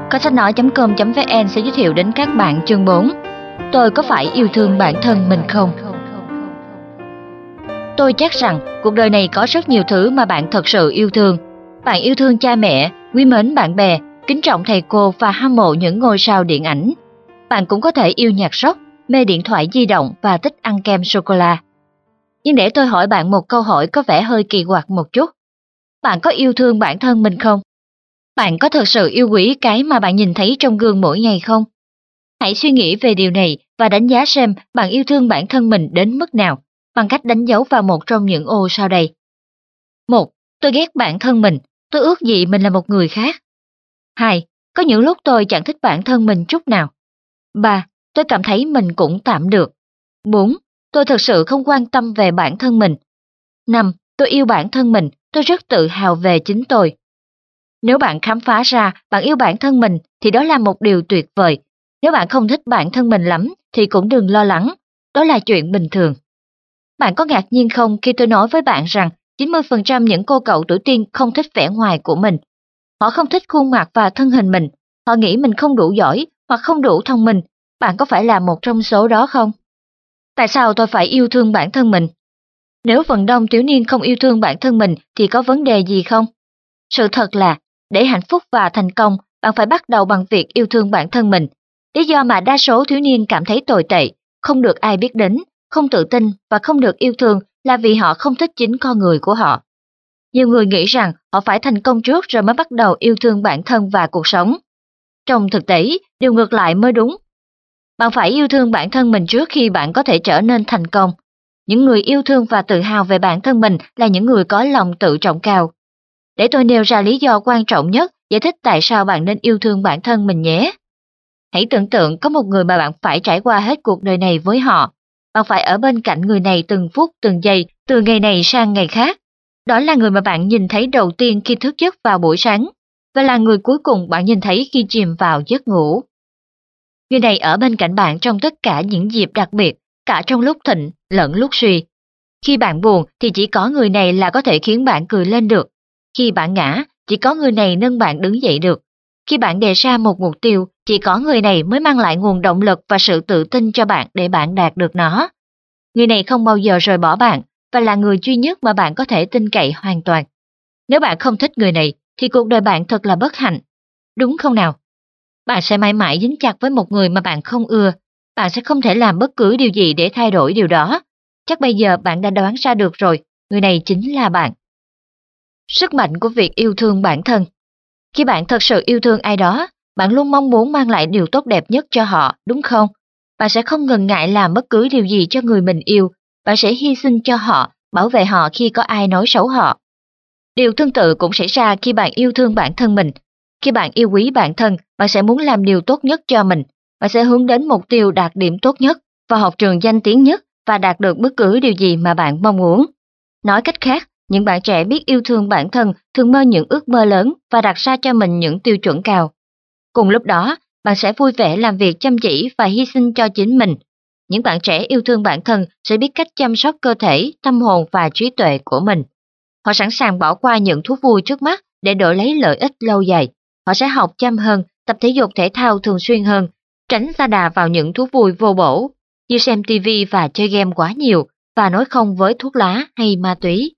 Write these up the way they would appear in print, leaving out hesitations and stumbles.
Kho sách nói.com.vn sẽ giới thiệu đến các bạn chương 4. Tôi có phải yêu thương bản thân mình không? Tôi chắc rằng cuộc đời này có rất nhiều thứ mà bạn thật sự yêu thương. Bạn yêu thương cha mẹ, quý mến bạn bè, kính trọng thầy cô và hâm mộ những ngôi sao điện ảnh. Bạn cũng có thể yêu nhạc rock, mê điện thoại di động và thích ăn kem sô-cô-la. Nhưng để tôi hỏi bạn một câu hỏi có vẻ hơi kỳ quặc một chút. Bạn có yêu thương bản thân mình không? Bạn có thực sự yêu quý cái mà bạn nhìn thấy trong gương mỗi ngày không? Hãy suy nghĩ về điều này và đánh giá xem bạn yêu thương bản thân mình đến mức nào bằng cách đánh dấu vào một trong những ô sau đây. 1. Tôi ghét bản thân mình, tôi ước gì mình là một người khác. 2. Có những lúc tôi chẳng thích bản thân mình chút nào. 3. Tôi cảm thấy mình cũng tạm được. 4. Tôi thực sự không quan tâm về bản thân mình. 5. Tôi yêu bản thân mình, tôi rất tự hào về chính tôi. Nếu bạn khám phá ra bạn yêu bản thân mình thì đó là một điều tuyệt vời. Nếu bạn không thích bản thân mình lắm thì cũng đừng lo lắng, đó là chuyện bình thường. Bạn có ngạc nhiên không khi tôi nói với bạn rằng 90% những cô cậu tuổi teen không thích vẻ ngoài của mình. Họ không thích khuôn mặt và thân hình mình, họ nghĩ mình không đủ giỏi hoặc không đủ thông minh. Bạn có phải là một trong số đó không? Tại sao tôi phải yêu thương bản thân mình? Nếu phần đông thiếu niên không yêu thương bản thân mình thì có vấn đề gì không? Sự thật là, để hạnh phúc và thành công, bạn phải bắt đầu bằng việc yêu thương bản thân mình. Lý do mà đa số thiếu niên cảm thấy tồi tệ, không được ai biết đến, không tự tin và không được yêu thương là vì họ không thích chính con người của họ. Nhiều người nghĩ rằng họ phải thành công trước rồi mới bắt đầu yêu thương bản thân và cuộc sống. Trong thực tế, điều ngược lại mới đúng. Bạn phải yêu thương bản thân mình trước khi bạn có thể trở nên thành công. Những người yêu thương và tự hào về bản thân mình là những người có lòng tự trọng cao. Để tôi nêu ra lý do quan trọng nhất giải thích tại sao bạn nên yêu thương bản thân mình nhé. Hãy tưởng tượng có một người mà bạn phải trải qua hết cuộc đời này với họ. Bạn phải ở bên cạnh người này từng phút từng giây, từ ngày này sang ngày khác. Đó là người mà bạn nhìn thấy đầu tiên khi thức giấc vào buổi sáng, và là người cuối cùng bạn nhìn thấy khi chìm vào giấc ngủ. Người này ở bên cạnh bạn trong tất cả những dịp đặc biệt, cả trong lúc thịnh lẫn lúc suy. Khi bạn buồn thì chỉ có người này là có thể khiến bạn cười lên được. Khi bạn ngã, chỉ có người này nâng bạn đứng dậy được. Khi bạn đề ra một mục tiêu, chỉ có người này mới mang lại nguồn động lực và sự tự tin cho bạn để bạn đạt được nó. Người này không bao giờ rời bỏ bạn và là người duy nhất mà bạn có thể tin cậy hoàn toàn. Nếu bạn không thích người này, thì cuộc đời bạn thật là bất hạnh. Đúng không nào? Bạn sẽ mãi mãi dính chặt với một người mà bạn không ưa. Bạn sẽ không thể làm bất cứ điều gì để thay đổi điều đó. Chắc bây giờ bạn đã đoán ra được rồi, người này chính là bạn. Sức mạnh của việc yêu thương bản thân. Khi bạn thật sự yêu thương ai đó, bạn luôn mong muốn mang lại điều tốt đẹp nhất cho họ, đúng không? Bạn sẽ không ngần ngại làm bất cứ điều gì cho người mình yêu, bạn sẽ hy sinh cho họ, bảo vệ họ khi có ai nói xấu họ. Điều tương tự cũng xảy ra khi bạn yêu thương bản thân mình. Khi bạn yêu quý bản thân, bạn sẽ muốn làm điều tốt nhất cho mình. Bạn sẽ hướng đến mục tiêu đạt điểm tốt nhất, vào học trường danh tiếng nhất và đạt được bất cứ điều gì mà bạn mong muốn. Nói cách khác, những bạn trẻ biết yêu thương bản thân thường mơ những ước mơ lớn và đặt ra cho mình những tiêu chuẩn cao. Cùng lúc đó, bạn sẽ vui vẻ làm việc chăm chỉ và hy sinh cho chính mình. Những bạn trẻ yêu thương bản thân sẽ biết cách chăm sóc cơ thể, tâm hồn và trí tuệ của mình. Họ sẵn sàng bỏ qua những thú vui trước mắt để đổi lấy lợi ích lâu dài. Họ sẽ học chăm hơn, tập thể dục thể thao thường xuyên hơn, tránh sa đà vào những thú vui vô bổ, như xem TV và chơi game quá nhiều, và nói không với thuốc lá hay ma túy.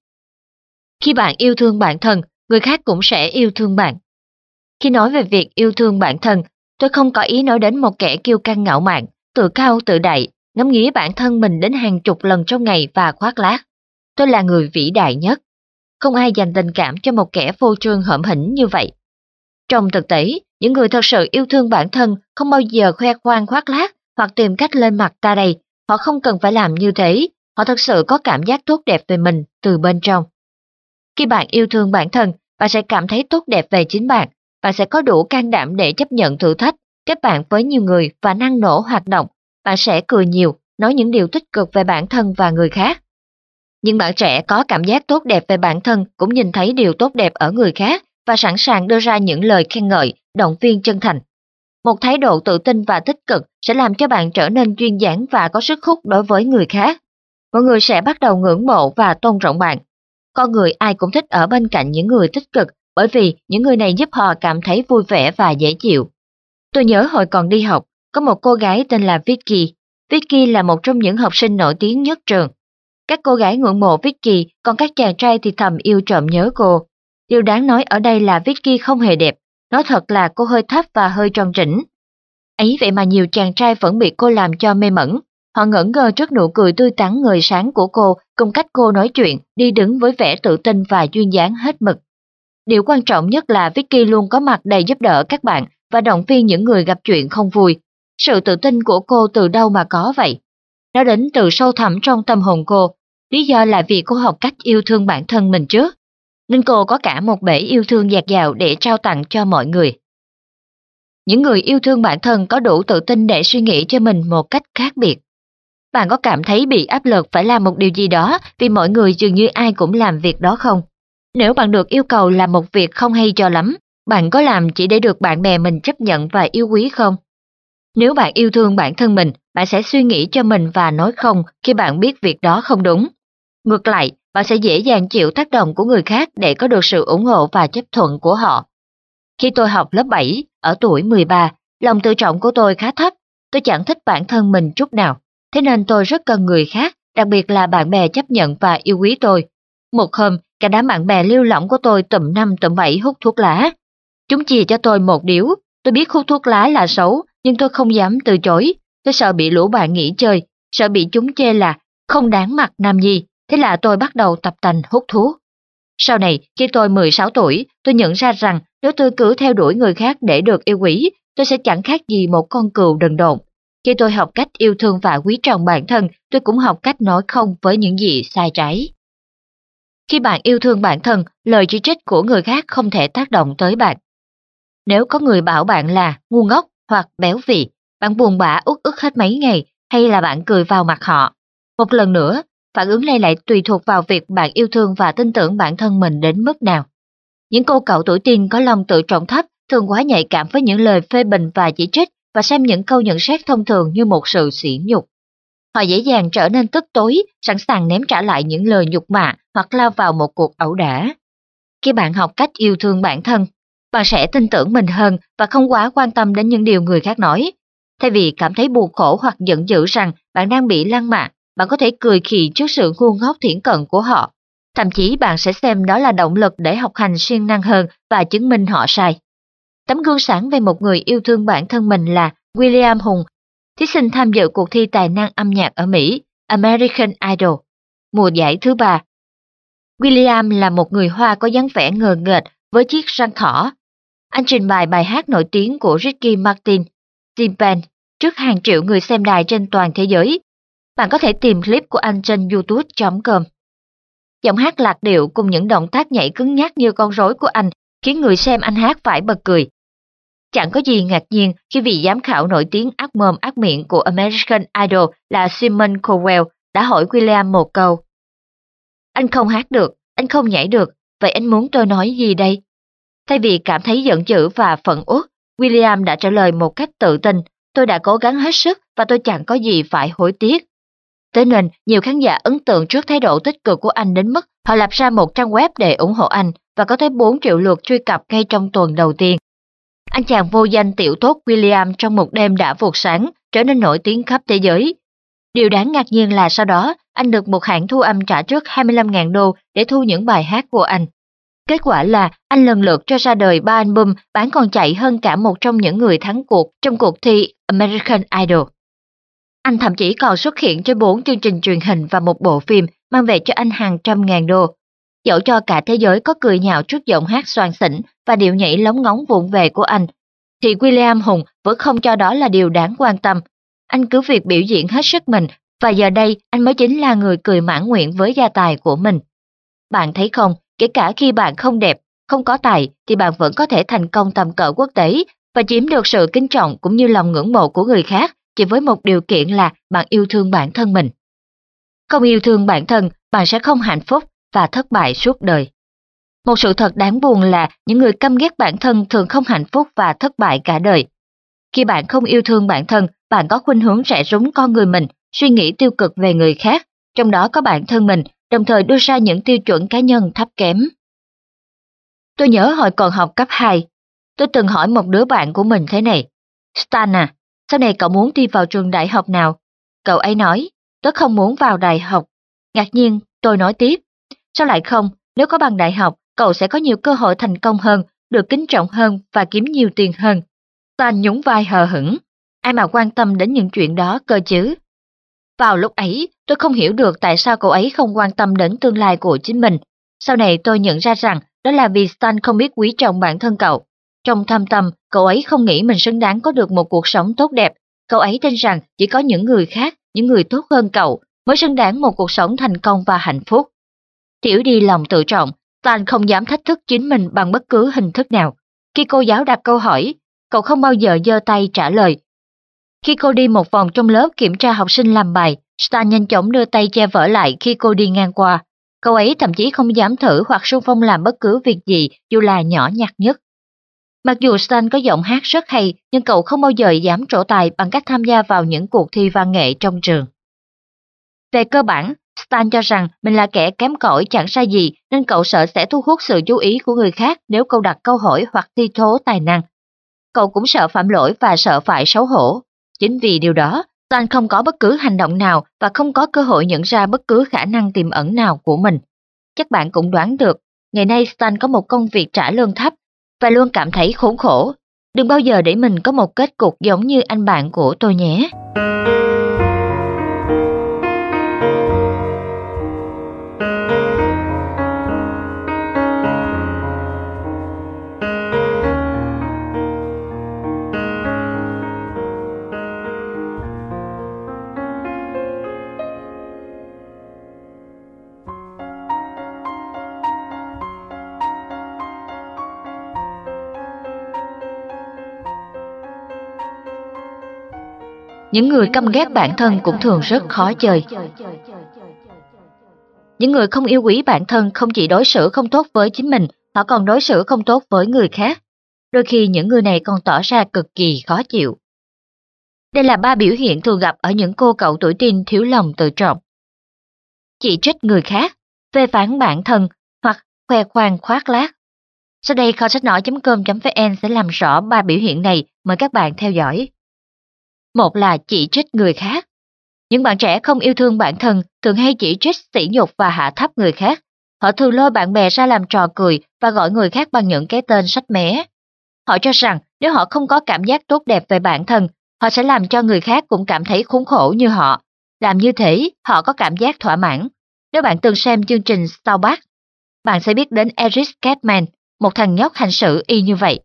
Khi bạn yêu thương bản thân, người khác cũng sẽ yêu thương bạn. Khi nói về việc yêu thương bản thân, tôi không có ý nói đến một kẻ kiêu căng ngạo mạn, tự cao tự đại, ngắm nghía bản thân mình đến hàng chục lần trong ngày và khoác lác. Tôi là người vĩ đại nhất. Không ai dành tình cảm cho một kẻ phô trương hõm hỉnh như vậy. Trong thực tế, những người thật sự yêu thương bản thân không bao giờ khoe khoang khoác lác hoặc tìm cách lên mặt ta đây. Họ không cần phải làm như thế. Họ thật sự có cảm giác tốt đẹp về mình từ bên trong. Khi bạn yêu thương bản thân, bạn sẽ cảm thấy tốt đẹp về chính bạn. Bạn sẽ có đủ can đảm để chấp nhận thử thách, kết bạn với nhiều người và năng nổ hoạt động. Bạn sẽ cười nhiều, nói những điều tích cực về bản thân và người khác. Những bạn trẻ có cảm giác tốt đẹp về bản thân cũng nhìn thấy điều tốt đẹp ở người khác và sẵn sàng đưa ra những lời khen ngợi, động viên chân thành. Một thái độ tự tin và tích cực sẽ làm cho bạn trở nên duyên dáng và có sức hút đối với người khác. Mọi người sẽ bắt đầu ngưỡng mộ và tôn trọng bạn. Con người ai cũng thích ở bên cạnh những người tích cực bởi vì những người này giúp họ cảm thấy vui vẻ và dễ chịu. Tôi nhớ hồi còn đi học, có một cô gái tên là Vicky. Vicky là một trong những học sinh nổi tiếng nhất trường. Các cô gái ngưỡng mộ Vicky, còn các chàng trai thì thầm yêu trộm nhớ cô. Điều đáng nói ở đây là Vicky không hề đẹp, nói thật là cô hơi thấp và hơi tròn trĩnh. Ấy vậy mà nhiều chàng trai vẫn bị cô làm cho mê mẩn. Họ ngẩn ngơ trước nụ cười tươi tắn ngời sáng của cô, cùng cách cô nói chuyện, đi đứng với vẻ tự tin và duyên dáng hết mực. Điều quan trọng nhất là Vicky luôn có mặt đầy giúp đỡ các bạn và động viên những người gặp chuyện không vui. Sự tự tin của cô từ đâu mà có vậy? Nó đến từ sâu thẳm trong tâm hồn cô. Lý do là vì cô học cách yêu thương bản thân mình trước. Nên cô có cả một bể yêu thương dạt dào để trao tặng cho mọi người. Những người yêu thương bản thân có đủ tự tin để suy nghĩ cho mình một cách khác biệt. Bạn có cảm thấy bị áp lực phải làm một điều gì đó vì mọi người dường như ai cũng làm việc đó không? Nếu bạn được yêu cầu làm một việc không hay cho lắm, bạn có làm chỉ để được bạn bè mình chấp nhận và yêu quý không? Nếu bạn yêu thương bản thân mình, bạn sẽ suy nghĩ cho mình và nói không khi bạn biết việc đó không đúng. Ngược lại, bạn sẽ dễ dàng chịu tác động của người khác để có được sự ủng hộ và chấp thuận của họ. Khi tôi học lớp 7, ở tuổi 13, lòng tự trọng của tôi khá thấp, tôi chẳng thích bản thân mình chút nào, thế nên tôi rất cần người khác, đặc biệt là bạn bè chấp nhận và yêu quý tôi. Một hôm, cả đám bạn bè lêu lỏng của tôi tụm 5 tụm 7 hút thuốc lá. Chúng chia cho tôi một điếu, tôi biết hút thuốc lá là xấu, nhưng tôi không dám từ chối, tôi sợ bị lũ bạn nghỉ chơi, sợ bị chúng chê là không đáng mặt nam nhi, thế là tôi bắt đầu tập tành hút thuốc. Sau này, khi tôi 16 tuổi, tôi nhận ra rằng nếu tôi cứ theo đuổi người khác để được yêu quý, tôi sẽ chẳng khác gì một con cừu đần độn. Khi tôi học cách yêu thương và quý trọng bản thân, tôi cũng học cách nói không với những gì sai trái. Khi bạn yêu thương bản thân, lời chỉ trích của người khác không thể tác động tới bạn. Nếu có người bảo bạn là ngu ngốc hoặc béo phì, bạn buồn bã uất ức hết mấy ngày, hay là bạn cười vào mặt họ. Một lần nữa, phản ứng này lại tùy thuộc vào việc bạn yêu thương và tin tưởng bản thân mình đến mức nào. Những cô cậu tuổi teen có lòng tự trọng thấp thường quá nhạy cảm với những lời phê bình và chỉ trích và xem những câu nhận xét thông thường như một sự sỉ nhục. Họ dễ dàng trở nên tức tối, sẵn sàng ném trả lại những lời nhục mạ hoặc lao vào một cuộc ẩu đả. Khi bạn học cách yêu thương bản thân, bạn sẽ tin tưởng mình hơn và không quá quan tâm đến những điều người khác nói. Thay vì cảm thấy buồn khổ hoặc giận dữ rằng bạn đang bị lăng mạ, bạn có thể cười khì trước sự ngu ngốc thiển cận của họ. Thậm chí bạn sẽ xem đó là động lực để học hành siêng năng hơn và chứng minh họ sai. Tấm gương sáng về một người yêu thương bản thân mình là William Hung, thí sinh tham dự cuộc thi tài năng âm nhạc ở Mỹ, American Idol, mùa giải thứ 3. William là một người Hoa có dáng vẻ ngờ nghệch với chiếc răng thỏ. Anh trình bày bài hát nổi tiếng của Ricky Martin, T-Pain, trước hàng triệu người xem đài trên toàn thế giới. Bạn có thể tìm clip của anh trên youtube.com. Giọng hát lạc điệu cùng những động tác nhảy cứng nhắc như con rối của anh khiến người xem anh hát phải bật cười. Chẳng có gì ngạc nhiên khi vị giám khảo nổi tiếng ác mồm ác miệng của American Idol là Simon Cowell đã hỏi William một câu. Anh không hát được, anh không nhảy được, vậy anh muốn tôi nói gì đây? Thay vì cảm thấy giận dữ và phẫn uất, William đã trả lời một cách tự tin, tôi đã cố gắng hết sức và tôi chẳng có gì phải hối tiếc. Thế nên, nhiều khán giả ấn tượng trước thái độ tích cực của anh đến mức họ lập ra một trang web để ủng hộ anh và có tới 4 triệu lượt truy cập ngay trong tuần đầu tiên. Anh chàng vô danh tiểu tốt William trong một đêm đã vụt sáng trở nên nổi tiếng khắp thế giới. Điều đáng ngạc nhiên là sau đó, anh được một hãng thu âm trả trước 25.000 đô để thu những bài hát của anh. Kết quả là anh lần lượt cho ra đời 3 album bán còn chạy hơn cả một trong những người thắng cuộc trong cuộc thi American Idol. Anh thậm chí còn xuất hiện trên 4 chương trình truyền hình và một bộ phim mang về cho anh hàng trăm ngàn đô. Dẫu cho cả thế giới có cười nhạo trước giọng hát xoàng xỉnh và điệu nhảy lóng ngóng vụng về của anh, thì William Hung vẫn không cho đó là điều đáng quan tâm. Anh cứ việc biểu diễn hết sức mình và giờ đây anh mới chính là người cười mãn nguyện với gia tài của mình. Bạn thấy không, kể cả khi bạn không đẹp, không có tài thì bạn vẫn có thể thành công tầm cỡ quốc tế và chiếm được sự kính trọng cũng như lòng ngưỡng mộ của người khác chỉ với một điều kiện là bạn yêu thương bản thân mình. Không yêu thương bản thân, bạn sẽ không hạnh phúc và thất bại suốt đời. Một sự thật đáng buồn là những người căm ghét bản thân thường không hạnh phúc và thất bại cả đời. Khi bạn không yêu thương bản thân, bạn có khuynh hướng rẽ rúng con người mình, suy nghĩ tiêu cực về người khác, trong đó có bản thân mình, đồng thời đưa ra những tiêu chuẩn cá nhân thấp kém. Tôi nhớ hồi còn học cấp 2, tôi từng hỏi một đứa bạn của mình thế này. Stan à, sau này cậu muốn đi vào trường đại học nào? Cậu ấy nói, tớ không muốn vào đại học. Ngạc nhiên, tôi nói tiếp, sao lại không? Nếu có bằng đại học, cậu sẽ có nhiều cơ hội thành công hơn, được kính trọng hơn và kiếm nhiều tiền hơn. Stan nhún vai hờ hững, ai mà quan tâm đến những chuyện đó cơ chứ? Vào lúc ấy, tôi không hiểu được tại sao cậu ấy không quan tâm đến tương lai của chính mình. Sau này tôi nhận ra rằng đó là vì Stan không biết quý trọng bản thân cậu. Trong thâm tâm, cậu ấy không nghĩ mình xứng đáng có được một cuộc sống tốt đẹp. Cậu ấy tin rằng chỉ có những người khác, những người tốt hơn cậu, mới xứng đáng một cuộc sống thành công và hạnh phúc. Thiểu đi lòng tự trọng, Stan không dám thách thức chính mình bằng bất cứ hình thức nào. Khi cô giáo đặt câu hỏi, cậu không bao giờ giơ tay trả lời. Khi cô đi một vòng trong lớp kiểm tra học sinh làm bài, Stan nhanh chóng đưa tay che vở lại khi cô đi ngang qua. Cậu ấy thậm chí không dám thử hoặc xung phong làm bất cứ việc gì dù là nhỏ nhặt nhất. Mặc dù Stan có giọng hát rất hay, nhưng cậu không bao giờ dám trổ tài bằng cách tham gia vào những cuộc thi văn nghệ trong trường. Về cơ bản, Stan cho rằng mình là kẻ kém cỏi chẳng sai gì nên cậu sợ sẽ thu hút sự chú ý của người khác nếu cậu đặt câu hỏi hoặc thi thố tài năng. Cậu cũng sợ phạm lỗi và sợ phải xấu hổ. Chính vì điều đó, Stan không có bất cứ hành động nào và không có cơ hội nhận ra bất cứ khả năng tiềm ẩn nào của mình. Chắc bạn cũng đoán được, ngày nay Stan có một công việc trả lương thấp và luôn cảm thấy khốn khổ. Đừng bao giờ để mình có một kết cục giống như anh bạn của tôi nhé. Những người căm ghét bản thân cũng thường rất khó chơi. Những người không yêu quý bản thân không chỉ đối xử không tốt với chính mình, họ còn đối xử không tốt với người khác. Đôi khi những người này còn tỏ ra cực kỳ khó chịu. Đây là 3 biểu hiện thường gặp ở những cô cậu tuổi teen thiếu lòng tự trọng. Chỉ trích người khác, phê phán bản thân hoặc khoe khoang khoác lác. Sau đây kho sách nói.com.vn sẽ làm rõ 3 biểu hiện này, mời các bạn theo dõi. Một là chỉ trích người khác. Những bạn trẻ không yêu thương bản thân thường hay chỉ trích, sỉ nhục và hạ thấp người khác. Họ thường lôi bạn bè ra làm trò cười và gọi người khác bằng những cái tên sách mé. Họ cho rằng nếu họ không có cảm giác tốt đẹp về bản thân, họ sẽ làm cho người khác cũng cảm thấy khốn khổ như họ. Làm như thế, họ có cảm giác thỏa mãn. Nếu bạn từng xem chương trình South Park, bạn sẽ biết đến Eric Cartman, một thằng nhóc hành xử y như vậy.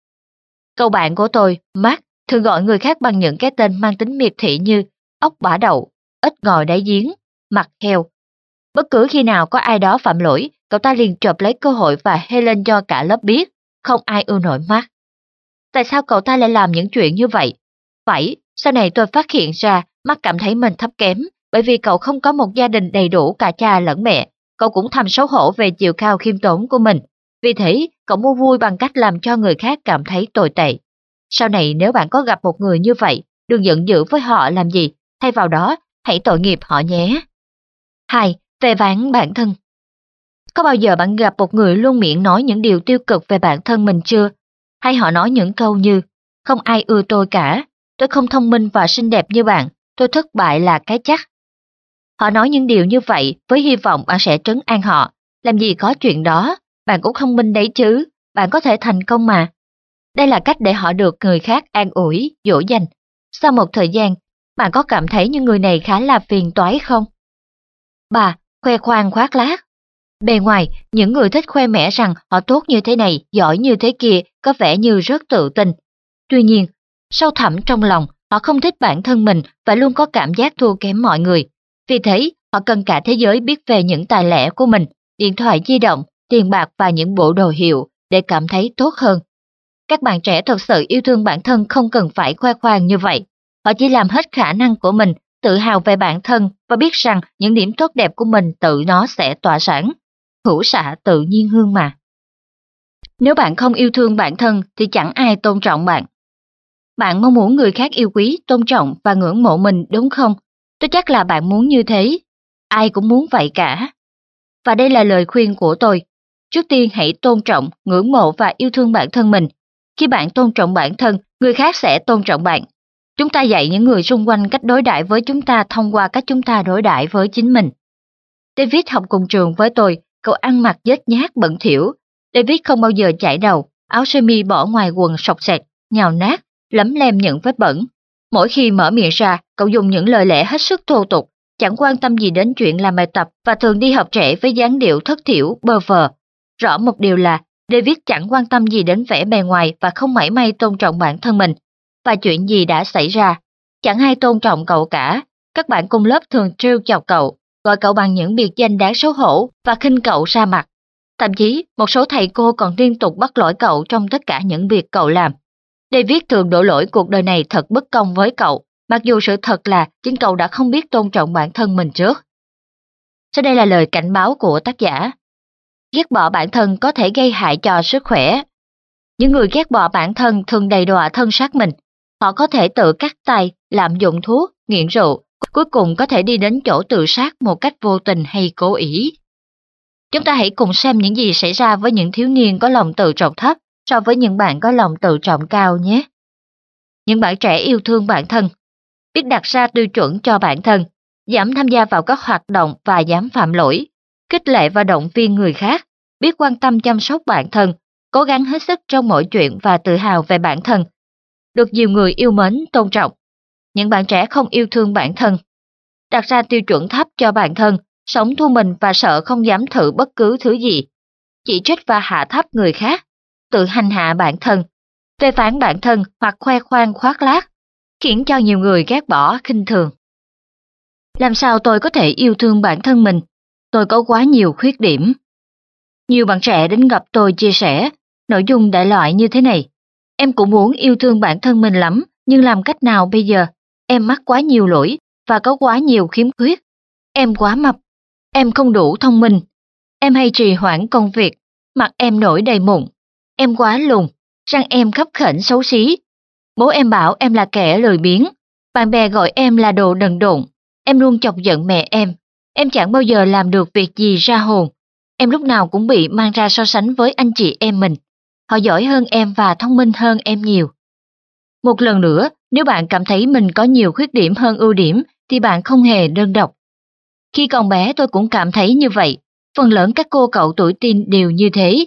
Cậu bạn của tôi, Mark, thường gọi người khác bằng những cái tên mang tính miệt thị như ốc bả đậu, ếch ngòi đáy giếng, mặt heo. Bất cứ khi nào có ai đó phạm lỗi, cậu ta liền chộp lấy cơ hội và hê lên cho cả lớp biết, không ai ưa nổi Mark. Tại sao cậu ta lại làm những chuyện như vậy? Phải, sau này tôi phát hiện ra Mark cảm thấy mình thấp kém, bởi vì cậu không có một gia đình đầy đủ cả cha lẫn mẹ. Cậu cũng thầm xấu hổ về chiều cao khiêm tốn của mình. Vì thế, cậu mua vui bằng cách làm cho người khác cảm thấy tồi tệ. Sau này nếu bạn có gặp một người như vậy, đừng giận dữ với họ làm gì, thay vào đó, hãy tội nghiệp họ nhé. 2. Phê phán bản thân. Có bao giờ bạn gặp một người luôn miệng nói những điều tiêu cực về bản thân mình chưa? Hay họ nói những câu như, không ai ưa tôi cả, tôi không thông minh và xinh đẹp như bạn, tôi thất bại là cái chắc. Họ nói những điều như vậy với hy vọng bạn sẽ trấn an họ. Làm gì có chuyện đó, bạn cũng thông minh đấy chứ, bạn có thể thành công mà. Đây là cách để họ được người khác an ủi, dỗ dành. Sau một thời gian, bạn có cảm thấy những người này khá là phiền toái không? 3. Khoe khoang khoác lác. Bề ngoài, những người thích khoe mẽ rằng họ tốt như thế này, giỏi như thế kia, có vẻ như rất tự tin. Tuy nhiên, sâu thẳm trong lòng, họ không thích bản thân mình và luôn có cảm giác thua kém mọi người. Vì thế, họ cần cả thế giới biết về những tài lẻ của mình, điện thoại di động, tiền bạc và những bộ đồ hiệu để cảm thấy tốt hơn. Các bạn trẻ thật sự yêu thương bản thân không cần phải khoe khoang như vậy. Họ chỉ làm hết khả năng của mình, tự hào về bản thân và biết rằng những điểm tốt đẹp của mình tự nó sẽ tỏa sáng. Hữu xạ tự nhiên hương mà. Nếu bạn không yêu thương bản thân thì chẳng ai tôn trọng bạn. Bạn mong muốn người khác yêu quý, tôn trọng và ngưỡng mộ mình đúng không? Tôi chắc là bạn muốn như thế. Ai cũng muốn vậy cả. Và đây là lời khuyên của tôi. Trước tiên hãy tôn trọng, ngưỡng mộ và yêu thương bản thân mình. Khi bạn tôn trọng bản thân, người khác sẽ tôn trọng bạn. Chúng ta dạy những người xung quanh cách đối đãi với chúng ta thông qua cách chúng ta đối đãi với chính mình. David học cùng trường với tôi, cậu ăn mặc nhếch nhác bẩn thỉu. David không bao giờ chải đầu, áo sơ mi bỏ ngoài quần sọc sệt, nhào nát, lấm lem những vết bẩn. Mỗi khi mở miệng ra, cậu dùng những lời lẽ hết sức thô tục, chẳng quan tâm gì đến chuyện làm bài tập và thường đi học trễ với dáng điệu thất thiểu, bơ phờ. Rõ một điều là David chẳng quan tâm gì đến vẻ bề ngoài và không mảy may tôn trọng bản thân mình. Và chuyện gì đã xảy ra, chẳng ai tôn trọng cậu cả. Các bạn cùng lớp thường trêu chọc cậu, gọi cậu bằng những biệt danh đáng xấu hổ và khinh cậu ra mặt. Thậm chí, một số thầy cô còn liên tục bắt lỗi cậu trong tất cả những việc cậu làm. David thường đổ lỗi cuộc đời này thật bất công với cậu, mặc dù sự thật là chính cậu đã không biết tôn trọng bản thân mình trước. Sau đây là lời cảnh báo của tác giả. Ghét bỏ bản thân có thể gây hại cho sức khỏe. Những người ghét bỏ bản thân thường đầy đọa thân xác mình. Họ có thể tự cắt tay, lạm dụng thuốc, nghiện rượu, cuối cùng có thể đi đến chỗ tự sát một cách vô tình hay cố ý. Chúng ta hãy cùng xem những gì xảy ra với những thiếu niên có lòng tự trọng thấp so với những bạn có lòng tự trọng cao nhé. Những bạn trẻ yêu thương bản thân, biết đặt ra tiêu chuẩn cho bản thân, dám tham gia vào các hoạt động và dám phạm lỗi, khích lệ và động viên người khác, biết quan tâm chăm sóc bản thân, cố gắng hết sức trong mọi chuyện và tự hào về bản thân. Được nhiều người yêu mến, tôn trọng. Những bạn trẻ không yêu thương bản thân, đặt ra tiêu chuẩn thấp cho bản thân, sống thu mình và sợ không dám thử bất cứ thứ gì, chỉ trích và hạ thấp người khác, tự hành hạ bản thân, phê phán bản thân hoặc khoe khoang khoác lác, khiến cho nhiều người ghét bỏ, khinh thường. Làm sao tôi có thể yêu thương bản thân mình? Tôi có quá nhiều khuyết điểm. Nhiều bạn trẻ đến gặp tôi chia sẻ, nội dung đại loại như thế này. Em cũng muốn yêu thương bản thân mình lắm, nhưng làm cách nào bây giờ? Em mắc quá nhiều lỗi và có quá nhiều khiếm khuyết. Em quá mập. Em không đủ thông minh. Em hay trì hoãn công việc. Mặt em nổi đầy mụn. Em quá lùn. Răng em khấp khểnh xấu xí. Bố em bảo em là kẻ lười biếng. Bạn bè gọi em là đồ đần độn. Em luôn chọc giận mẹ em. Em chẳng bao giờ làm được việc gì ra hồn. Em lúc nào cũng bị mang ra so sánh với anh chị em mình. Họ giỏi hơn em và thông minh hơn em nhiều. Một lần nữa, nếu bạn cảm thấy mình có nhiều khuyết điểm hơn ưu điểm, thì bạn không hề đơn độc. Khi còn bé tôi cũng cảm thấy như vậy, phần lớn các cô cậu tuổi teen đều như thế.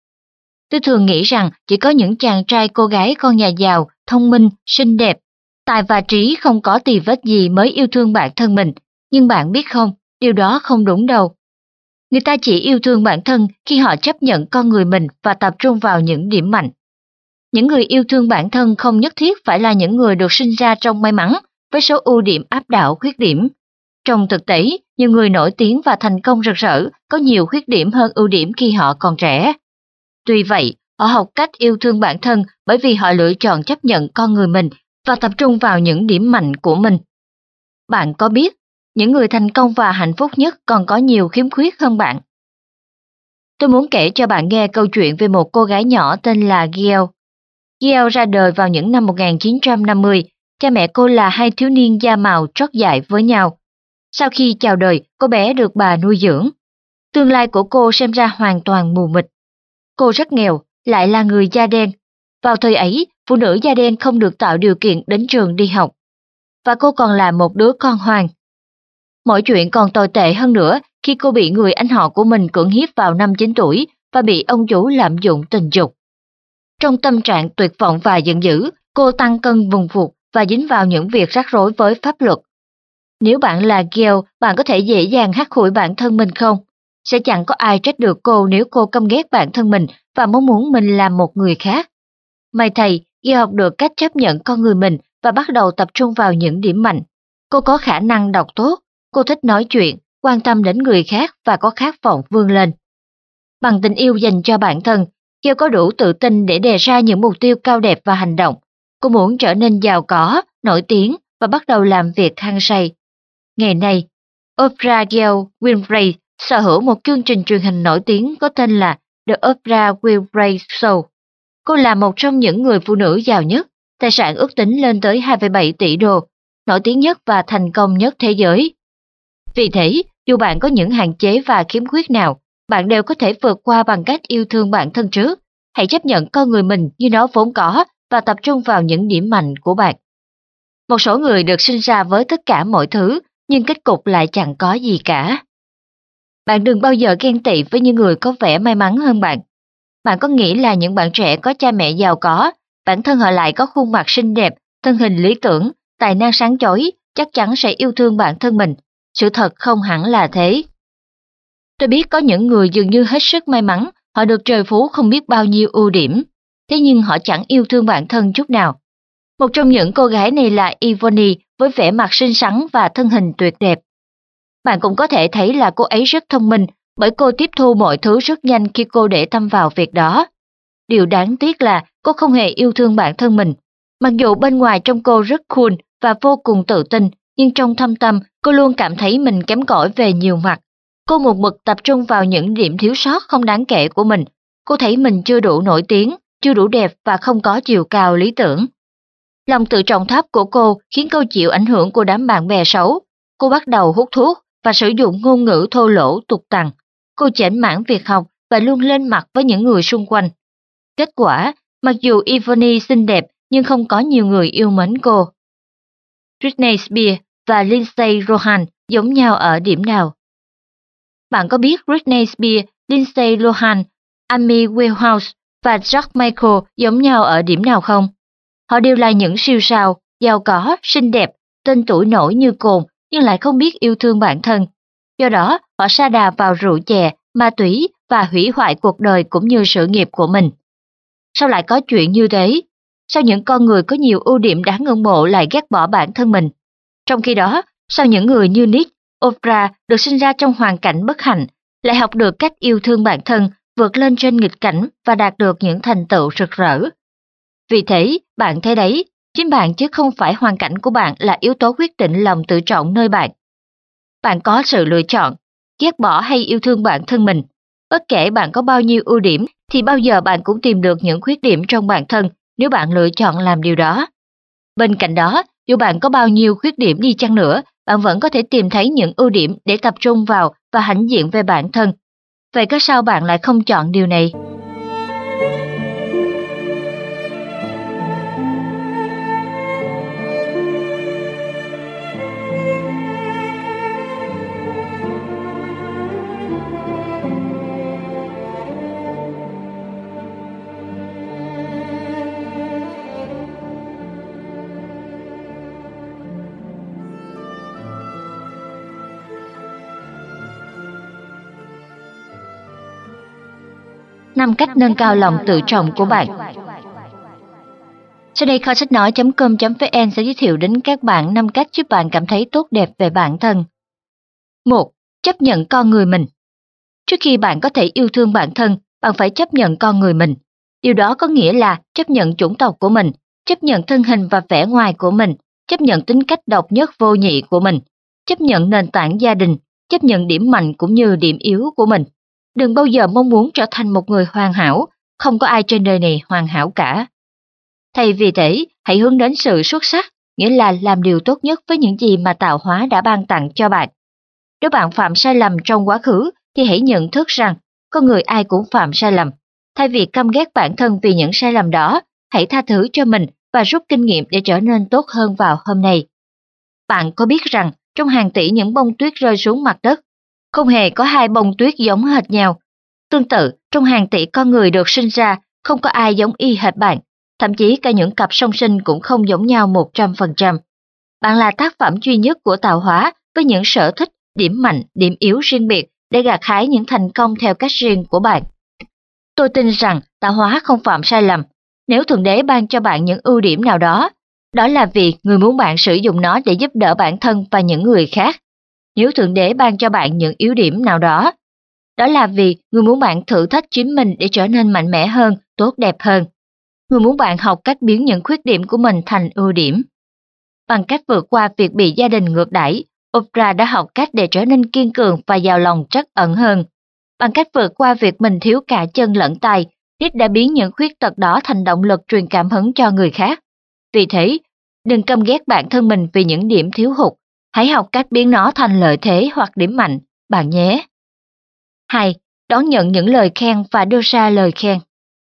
Tôi thường nghĩ rằng chỉ có những chàng trai cô gái con nhà giàu, thông minh, xinh đẹp, tài và trí không có tì vết gì mới yêu thương bản thân mình, nhưng bạn biết không, điều đó không đúng đâu. Người ta chỉ yêu thương bản thân khi họ chấp nhận con người mình và tập trung vào những điểm mạnh. Những người yêu thương bản thân không nhất thiết phải là những người được sinh ra trong may mắn, với số ưu điểm áp đảo khuyết điểm. Trong thực tế, nhiều người nổi tiếng và thành công rực rỡ có nhiều khuyết điểm hơn ưu điểm khi họ còn trẻ. Tuy vậy, họ học cách yêu thương bản thân bởi vì họ lựa chọn chấp nhận con người mình và tập trung vào những điểm mạnh của mình. Bạn có biết, những người thành công và hạnh phúc nhất còn có nhiều khiếm khuyết hơn bạn. Tôi muốn kể cho bạn nghe câu chuyện về một cô gái nhỏ tên là Gail. Gail ra đời vào những năm 1950, cha mẹ cô là hai thiếu niên da màu trót dại với nhau. Sau khi chào đời, cô bé được bà nuôi dưỡng. Tương lai của cô xem ra hoàn toàn mù mịt. Cô rất nghèo, lại là người da đen. Vào thời ấy, phụ nữ da đen không được tạo điều kiện đến trường đi học. Và cô còn là một đứa con hoang. Mọi chuyện còn tồi tệ hơn nữa khi cô bị người anh họ của mình cưỡng hiếp vào năm 9 tuổi và bị ông chủ lạm dụng tình dục. Trong tâm trạng tuyệt vọng và giận dữ, cô tăng cân vùng vụt và dính vào những việc rắc rối với pháp luật. Nếu bạn là Gail, bạn có thể dễ dàng hắt hủi bản thân mình không? Sẽ chẳng có ai trách được cô nếu cô căm ghét bản thân mình và mong muốn mình làm một người khác. May thầy, Gail học được cách chấp nhận con người mình và bắt đầu tập trung vào những điểm mạnh. Cô có khả năng đọc tốt, cô thích nói chuyện, quan tâm đến người khác và có khát vọng vươn lên. Bằng tình yêu dành cho bản thân, Gail có đủ tự tin để đề ra những mục tiêu cao đẹp và hành động. Cô muốn trở nên giàu có, nổi tiếng và bắt đầu làm việc hăng say. Ngày nay, Oprah Winfrey sở hữu một chương trình truyền hình nổi tiếng có tên là The Oprah Winfrey Show. Cô là một trong những người phụ nữ giàu nhất, tài sản ước tính lên tới 2,7 tỷ đô, nổi tiếng nhất và thành công nhất thế giới. Vì thế, dù bạn có những hạn chế và khiếm khuyết nào, bạn đều có thể vượt qua bằng cách yêu thương bản thân trước, hãy chấp nhận con người mình như nó vốn có và tập trung vào những điểm mạnh của bạn. Một số người được sinh ra với tất cả mọi thứ, nhưng kết cục lại chẳng có gì cả. Bạn đừng bao giờ ghen tị với những người có vẻ may mắn hơn bạn. Bạn có nghĩ là những bạn trẻ có cha mẹ giàu có, bản thân họ lại có khuôn mặt xinh đẹp, thân hình lý tưởng, tài năng sáng chói, chắc chắn sẽ yêu thương bản thân mình. Sự thật không hẳn là thế. Tôi biết có những người dường như hết sức may mắn, họ được trời phú không biết bao nhiêu ưu điểm, thế nhưng họ chẳng yêu thương bản thân chút nào. Một trong những cô gái này là Yvonne với vẻ mặt xinh xắn và thân hình tuyệt đẹp. Bạn cũng có thể thấy là cô ấy rất thông minh bởi cô tiếp thu mọi thứ rất nhanh khi cô để tâm vào việc đó. Điều đáng tiếc là cô không hề yêu thương bản thân mình. Mặc dù bên ngoài trông cô rất cool và vô cùng tự tin, nhưng trong thâm tâm cô luôn cảm thấy mình kém cỏi về nhiều mặt. Cô một mực tập trung vào những điểm thiếu sót không đáng kể của mình. Cô thấy mình chưa đủ nổi tiếng, chưa đủ đẹp và không có chiều cao lý tưởng. Lòng tự trọng thấp của cô khiến cô chịu ảnh hưởng của đám bạn bè xấu. Cô bắt đầu hút thuốc và sử dụng ngôn ngữ thô lỗ tục tằn. Cô chểnh mãn việc học và luôn lên mặt với những người xung quanh. Kết quả, mặc dù Yvonne xinh đẹp nhưng không có nhiều người yêu mến cô. Britney Spears và Lindsay Lohan giống nhau ở điểm nào? Bạn có biết Britney Spears, Lindsay Lohan, Amy Winehouse và George Michael giống nhau ở điểm nào không? Họ đều là những siêu sao, giàu có, xinh đẹp, tên tuổi nổi như cồn nhưng lại không biết yêu thương bản thân. Do đó, họ sa đà vào rượu chè, ma túy và hủy hoại cuộc đời cũng như sự nghiệp của mình. Sao lại có chuyện như thế? Sao những con người có nhiều ưu điểm đáng ngưỡng mộ lại ghét bỏ bản thân mình? Trong khi đó, sao những người như Nick, Oprah được sinh ra trong hoàn cảnh bất hạnh lại học được cách yêu thương bản thân, vượt lên trên nghịch cảnh và đạt được những thành tựu rực rỡ? Vì thế, bạn thấy đấy, chính bạn chứ không phải hoàn cảnh của bạn là yếu tố quyết định lòng tự trọng nơi bạn. Bạn có sự lựa chọn, ghét bỏ hay yêu thương bản thân mình. Bất kể bạn có bao nhiêu ưu điểm thì bao giờ bạn cũng tìm được những khuyết điểm trong bản thân nếu bạn lựa chọn làm điều đó. Bên cạnh đó, dù bạn có bao nhiêu khuyết điểm đi chăng nữa, bạn vẫn có thể tìm thấy những ưu điểm để tập trung vào và hãnh diện về bản thân. Vậy có sao bạn lại không chọn điều này? Năm cách nâng cao lòng tự trọng của bạn. Sau đây kho sách nói.com.vn sẽ giới thiệu đến các bạn 5 cách giúp bạn cảm thấy tốt đẹp về bản thân. 1. Chấp nhận con người mình. Trước khi bạn có thể yêu thương bản thân, bạn phải chấp nhận con người mình. Điều đó có nghĩa là chấp nhận chủng tộc của mình, chấp nhận thân hình và vẻ ngoài của mình, chấp nhận tính cách độc nhất vô nhị của mình, chấp nhận nền tảng gia đình, chấp nhận điểm mạnh cũng như điểm yếu của mình. Đừng bao giờ mong muốn trở thành một người hoàn hảo, không có ai trên đời này hoàn hảo cả. Thay vì thế, hãy hướng đến sự xuất sắc, nghĩa là làm điều tốt nhất với những gì mà tạo hóa đã ban tặng cho bạn. Nếu bạn phạm sai lầm trong quá khứ, thì hãy nhận thức rằng con người ai cũng phạm sai lầm. Thay vì căm ghét bản thân vì những sai lầm đó, hãy tha thứ cho mình và rút kinh nghiệm để trở nên tốt hơn vào hôm nay. Bạn có biết rằng trong hàng tỷ những bông tuyết rơi xuống mặt đất, không hề có 2 bông tuyết giống hệt nhau. Tương tự, trong hàng tỷ con người được sinh ra, không có ai giống y hệt bạn. Thậm chí cả những cặp song sinh cũng không giống nhau 100%. Bạn là tác phẩm duy nhất của tạo hóa với những sở thích, điểm mạnh, điểm yếu riêng biệt để gặt hái những thành công theo cách riêng của bạn. Tôi tin rằng tạo hóa không phạm sai lầm. Nếu Thượng Đế ban cho bạn những ưu điểm nào đó, đó là vì người muốn bạn sử dụng nó để giúp đỡ bản thân và những người khác. Nếu Thượng Đế ban cho bạn những yếu điểm nào đó, đó là vì người muốn bạn thử thách chính mình để trở nên mạnh mẽ hơn, tốt đẹp hơn. Người muốn bạn học cách biến những khuyết điểm của mình thành ưu điểm. Bằng cách vượt qua việc bị gia đình ngược đãi, Oprah đã học cách để trở nên kiên cường và giàu lòng trắc ẩn hơn. Bằng cách vượt qua việc mình thiếu cả chân lẫn tay, Nick đã biến những khuyết tật đó thành động lực truyền cảm hứng cho người khác. Vì thế, đừng căm ghét bản thân mình vì những điểm thiếu hụt. Hãy học cách biến nó thành lợi thế hoặc điểm mạnh, bạn nhé. 2. Đón nhận những lời khen và đưa ra lời khen.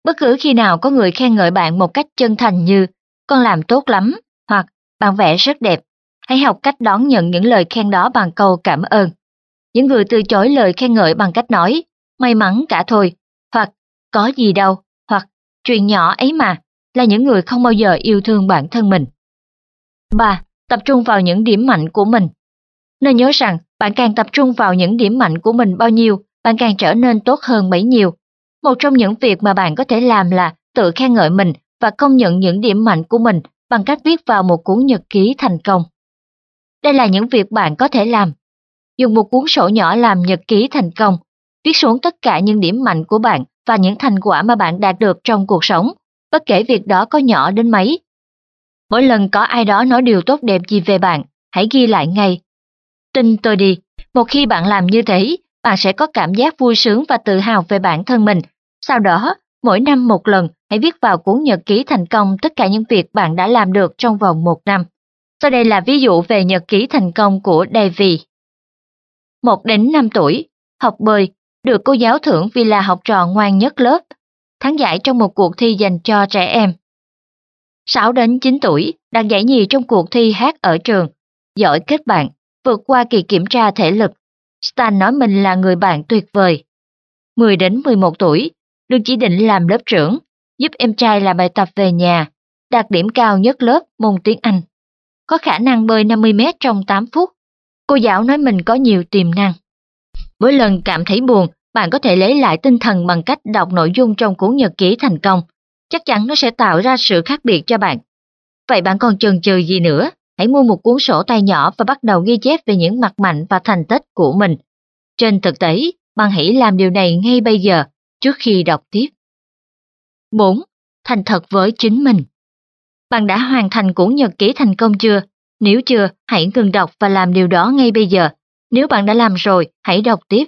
Bất cứ khi nào có người khen ngợi bạn một cách chân thành như "Con làm tốt lắm" hoặc "Bạn vẽ rất đẹp", hãy học cách đón nhận những lời khen đó bằng câu cảm ơn. Những người từ chối lời khen ngợi bằng cách nói "May mắn cả thôi" hoặc "Có gì đâu" hoặc "Chuyện nhỏ ấy mà" là những người không bao giờ yêu thương bản thân mình. 3. Tập trung vào những điểm mạnh của mình. Nên nhớ rằng, bạn càng tập trung vào những điểm mạnh của mình bao nhiêu, bạn càng trở nên tốt hơn bấy nhiêu. Một trong những việc mà bạn có thể làm là tự khen ngợi mình và công nhận những điểm mạnh của mình bằng cách viết vào một cuốn nhật ký thành công. Đây là những việc bạn có thể làm. Dùng một cuốn sổ nhỏ làm nhật ký thành công, viết xuống tất cả những điểm mạnh của bạn và những thành quả mà bạn đạt được trong cuộc sống, bất kể việc đó có nhỏ đến mấy. Mỗi lần có ai đó nói điều tốt đẹp gì về bạn, hãy ghi lại ngay. Tin tôi đi, một khi bạn làm như thế, bạn sẽ có cảm giác vui sướng và tự hào về bản thân mình. Sau đó, mỗi năm một lần, hãy viết vào cuốn nhật ký thành công tất cả những việc bạn đã làm được trong vòng một năm. Sau đây là ví dụ về nhật ký thành công của Davy. 1 đến 5 tuổi, học bơi, được cô giáo thưởng vì là học trò ngoan nhất lớp, thắng giải trong một cuộc thi dành cho trẻ em. 6 đến 9 tuổi, đạt giải nhì trong cuộc thi hát ở trường, giỏi kết bạn, vượt qua kỳ kiểm tra thể lực. Stan nói mình là người bạn tuyệt vời. 10 đến 11 tuổi, được chỉ định làm lớp trưởng, giúp em trai làm bài tập về nhà, đạt điểm cao nhất lớp môn tiếng Anh. Có khả năng bơi 50 mét trong 8 phút. Cô giáo nói mình có nhiều tiềm năng. Mỗi lần cảm thấy buồn, bạn có thể lấy lại tinh thần bằng cách đọc nội dung trong cuốn nhật ký thành công. Chắc chắn nó sẽ tạo ra sự khác biệt cho bạn. Vậy bạn còn chần chừ gì nữa? Hãy mua một cuốn sổ tay nhỏ và bắt đầu ghi chép về những mặt mạnh và thành tích của mình. Trên thực tế, bạn hãy làm điều này ngay bây giờ, trước khi đọc tiếp. 4. Thành thật với chính mình. Bạn đã hoàn thành cuốn nhật ký thành công chưa? Nếu chưa, hãy ngừng đọc và làm điều đó ngay bây giờ. Nếu bạn đã làm rồi, hãy đọc tiếp.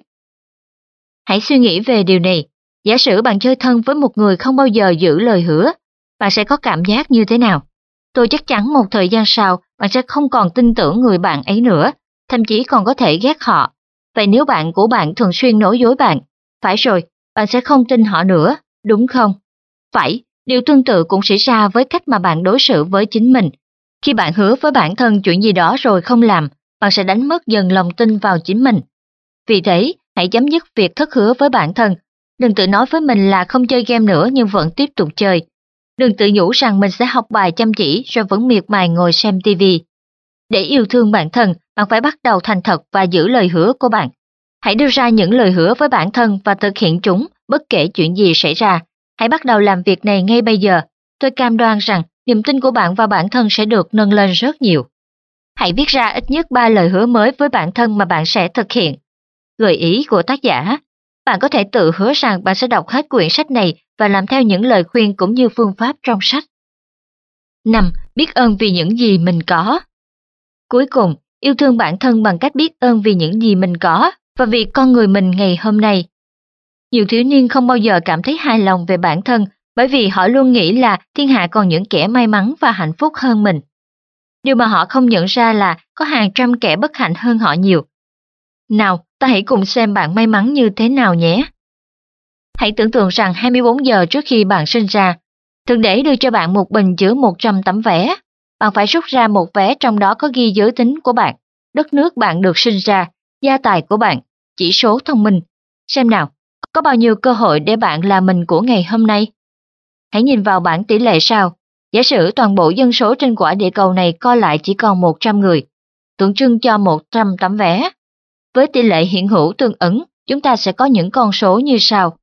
Hãy suy nghĩ về điều này. Giả sử bạn chơi thân với một người không bao giờ giữ lời hứa, bạn sẽ có cảm giác như thế nào? Tôi chắc chắn một thời gian sau, bạn sẽ không còn tin tưởng người bạn ấy nữa, thậm chí còn có thể ghét họ. Vậy nếu bạn của bạn thường xuyên nói dối bạn, phải rồi, bạn sẽ không tin họ nữa, đúng không? Phải, điều tương tự cũng xảy ra với cách mà bạn đối xử với chính mình. Khi bạn hứa với bản thân chuyện gì đó rồi không làm, bạn sẽ đánh mất dần lòng tin vào chính mình. Vì thế, hãy chấm dứt việc thất hứa với bản thân. Đừng tự nói với mình là không chơi game nữa nhưng vẫn tiếp tục chơi. Đừng tự nhủ rằng mình sẽ học bài chăm chỉ rồi vẫn miệt mài ngồi xem TV. Để yêu thương bản thân, bạn phải bắt đầu thành thật và giữ lời hứa của bạn. Hãy đưa ra những lời hứa với bản thân và thực hiện chúng bất kể chuyện gì xảy ra. Hãy bắt đầu làm việc này ngay bây giờ. Tôi cam đoan rằng niềm tin của bạn vào bản thân sẽ được nâng lên rất nhiều. Hãy viết ra ít nhất 3 lời hứa mới với bản thân mà bạn sẽ thực hiện. Gợi ý của tác giả. Bạn có thể tự hứa rằng bạn sẽ đọc hết quyển sách này và làm theo những lời khuyên cũng như phương pháp trong sách. 5. Biết ơn vì những gì mình có. Cuối cùng, yêu thương bản thân bằng cách biết ơn vì những gì mình có và vì con người mình ngày hôm nay. Nhiều thiếu niên không bao giờ cảm thấy hài lòng về bản thân bởi vì họ luôn nghĩ là thiên hạ còn những kẻ may mắn và hạnh phúc hơn mình. Điều mà họ không nhận ra là có hàng trăm kẻ bất hạnh hơn họ nhiều. Nào, ta hãy cùng xem bạn may mắn như thế nào nhé. Hãy tưởng tượng rằng 24 giờ trước khi bạn sinh ra, Thượng Đế đưa cho bạn một bình chứa 100 tấm vé. Bạn phải rút ra một vé trong đó có ghi giới tính của bạn, đất nước bạn được sinh ra, gia tài của bạn, chỉ số thông minh. Xem nào, có bao nhiêu cơ hội để bạn là mình của ngày hôm nay? Hãy nhìn vào bảng tỷ lệ sau. Giả sử toàn bộ dân số trên quả địa cầu này co lại chỉ còn 100 người, tượng trưng cho 100 tấm vé. Với tỷ lệ hiện hữu tương ứng, chúng ta sẽ có những con số như sau.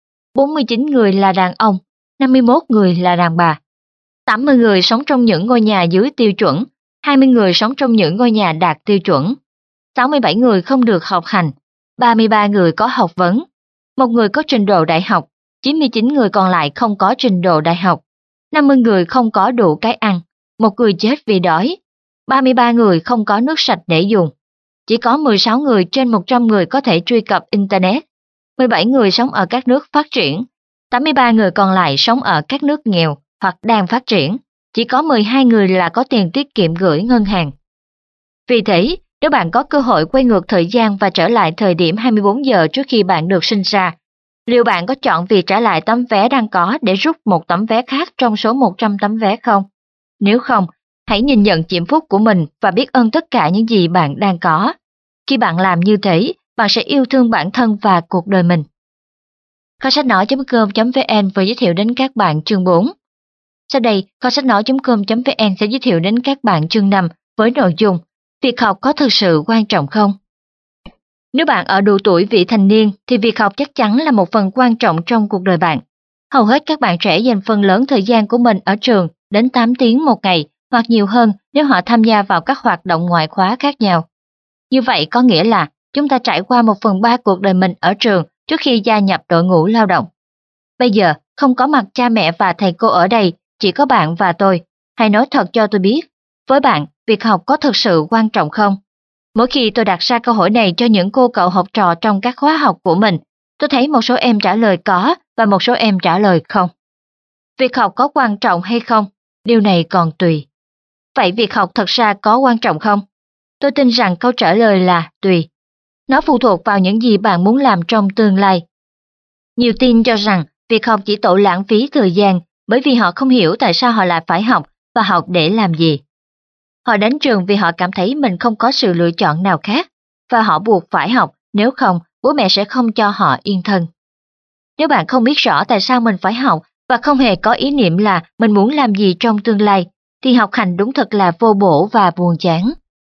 49 người là đàn ông, 51 người là đàn bà. 80 người sống trong những ngôi nhà dưới tiêu chuẩn, 20 người sống trong những ngôi nhà đạt tiêu chuẩn. 67 người không được học hành, 33 người có học vấn. 1 người có trình độ đại học, 99 người còn lại không có trình độ đại học. 50 người không có đủ cái ăn, 1 người chết vì đói. 33 người không có nước sạch để dùng. Chỉ có 16 người trên 100 người có thể truy cập Internet. 17 người sống ở các nước phát triển. 83 người còn lại sống ở các nước nghèo hoặc đang phát triển. Chỉ có 12 người là có tiền tiết kiệm gửi ngân hàng. Vì thế, nếu bạn có cơ hội quay ngược thời gian và trở lại thời điểm 24 giờ trước khi bạn được sinh ra, Liệu bạn có chọn việc trả lại tấm vé đang có để rút một tấm vé khác trong số 100 tấm vé không? Nếu không, hãy nhìn nhận diễm phúc của mình và biết ơn tất cả những gì bạn đang có. Khi bạn làm như thế, bạn sẽ yêu thương bản thân và cuộc đời mình. Kho sách nói.com.vn vừa giới thiệu đến các bạn chương 4. Sau đây, kho sách nói.com.vn sẽ giới thiệu đến các bạn chương 5 với nội dung việc học có thực sự quan trọng không? Nếu bạn ở độ tuổi vị thành niên thì việc học chắc chắn là một phần quan trọng trong cuộc đời bạn. Hầu hết các bạn trẻ dành phần lớn thời gian của mình ở trường đến 8 tiếng một ngày hoặc nhiều hơn nếu họ tham gia vào các hoạt động ngoại khóa khác nhau. Như vậy có nghĩa là chúng ta trải qua 1/3 cuộc đời mình ở trường trước khi gia nhập đội ngũ lao động. Bây giờ, không có mặt cha mẹ và thầy cô ở đây, chỉ có bạn và tôi. Hãy nói thật cho tôi biết, với bạn, việc học có thực sự quan trọng không? Mỗi khi tôi đặt ra câu hỏi này cho những cô cậu học trò trong các khóa học của mình, tôi thấy một số em trả lời có và một số em trả lời không. Việc học có quan trọng hay không? Điều này còn tùy. Vậy việc học thật ra có quan trọng không? Tôi tin rằng câu trả lời là tùy. Nó phụ thuộc vào những gì bạn muốn làm trong tương lai. Nhiều tin cho rằng việc học chỉ tội lãng phí thời gian bởi vì họ không hiểu tại sao họ lại phải học và học để làm gì. Họ đến trường vì họ cảm thấy mình không có sự lựa chọn nào khác và họ buộc phải học, nếu không, bố mẹ sẽ không cho họ yên thân. Nếu bạn không biết rõ tại sao mình phải học và không hề có ý niệm là mình muốn làm gì trong tương lai, thì học hành đúng thật là vô bổ và buồn chán.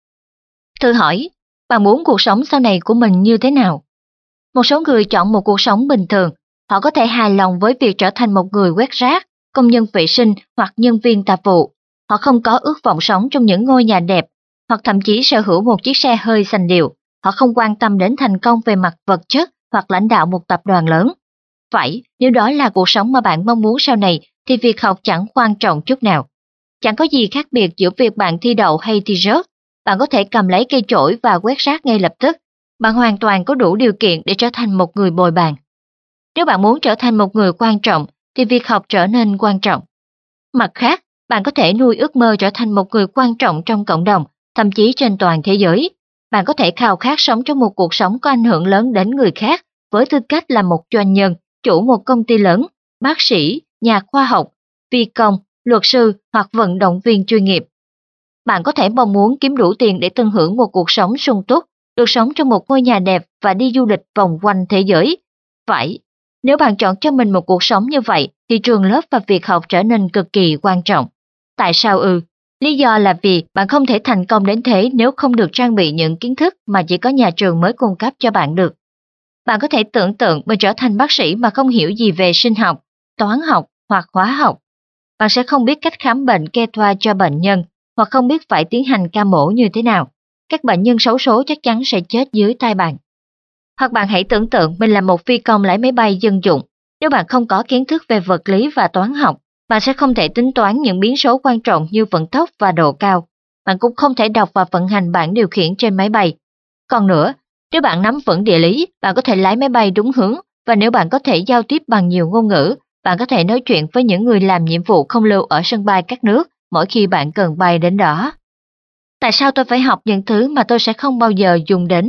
Thử hỏi, bạn muốn cuộc sống sau này của mình như thế nào? Một số người chọn một cuộc sống bình thường, họ có thể hài lòng với việc trở thành một người quét rác, công nhân vệ sinh hoặc nhân viên tạp vụ. Họ không có ước vọng sống trong những ngôi nhà đẹp, hoặc thậm chí sở hữu một chiếc xe hơi sành điệu. Họ không quan tâm đến thành công về mặt vật chất hoặc lãnh đạo một tập đoàn lớn. Vậy, nếu đó là cuộc sống mà bạn mong muốn sau này, thì việc học chẳng quan trọng chút nào. Chẳng có gì khác biệt giữa việc bạn thi đậu hay thi rớt. Bạn có thể cầm lấy cây chổi và quét rác ngay lập tức. Bạn hoàn toàn có đủ điều kiện để trở thành một người bồi bàn. Nếu bạn muốn trở thành một người quan trọng, thì việc học trở nên quan trọng. Mặt khác, bạn có thể nuôi ước mơ trở thành một người quan trọng trong cộng đồng, thậm chí trên toàn thế giới. Bạn có thể khao khát sống trong một cuộc sống có ảnh hưởng lớn đến người khác với tư cách là một doanh nhân, chủ một công ty lớn, bác sĩ, nhà khoa học, phi công, luật sư hoặc vận động viên chuyên nghiệp. Bạn có thể mong muốn kiếm đủ tiền để tận hưởng một cuộc sống sung túc, được sống trong một ngôi nhà đẹp và đi du lịch vòng quanh thế giới. Phải, nếu bạn chọn cho mình một cuộc sống như vậy, thì trường lớp và việc học trở nên cực kỳ quan trọng. Tại sao ư? Lý do là vì bạn không thể thành công đến thế nếu không được trang bị những kiến thức mà chỉ có nhà trường mới cung cấp cho bạn được. Bạn có thể tưởng tượng mình trở thành bác sĩ mà không hiểu gì về sinh học, toán học hoặc hóa học. Bạn sẽ không biết cách khám bệnh kê toa cho bệnh nhân, hoặc không biết phải tiến hành ca mổ như thế nào. Các bệnh nhân xấu số chắc chắn sẽ chết dưới tay bạn. Hoặc bạn hãy tưởng tượng mình là một phi công lái máy bay dân dụng. Nếu bạn không có kiến thức về vật lý và toán học, bạn sẽ không thể tính toán những biến số quan trọng như vận tốc và độ cao. Bạn cũng không thể đọc và vận hành bảng điều khiển trên máy bay. Còn nữa, nếu bạn nắm vững địa lý, bạn có thể lái máy bay đúng hướng, và nếu bạn có thể giao tiếp bằng nhiều ngôn ngữ, bạn có thể nói chuyện với những người làm nhiệm vụ không lưu ở sân bay các nước mỗi khi bạn cần bay đến đó. Tại sao tôi phải học những thứ mà tôi sẽ không bao giờ dùng đến?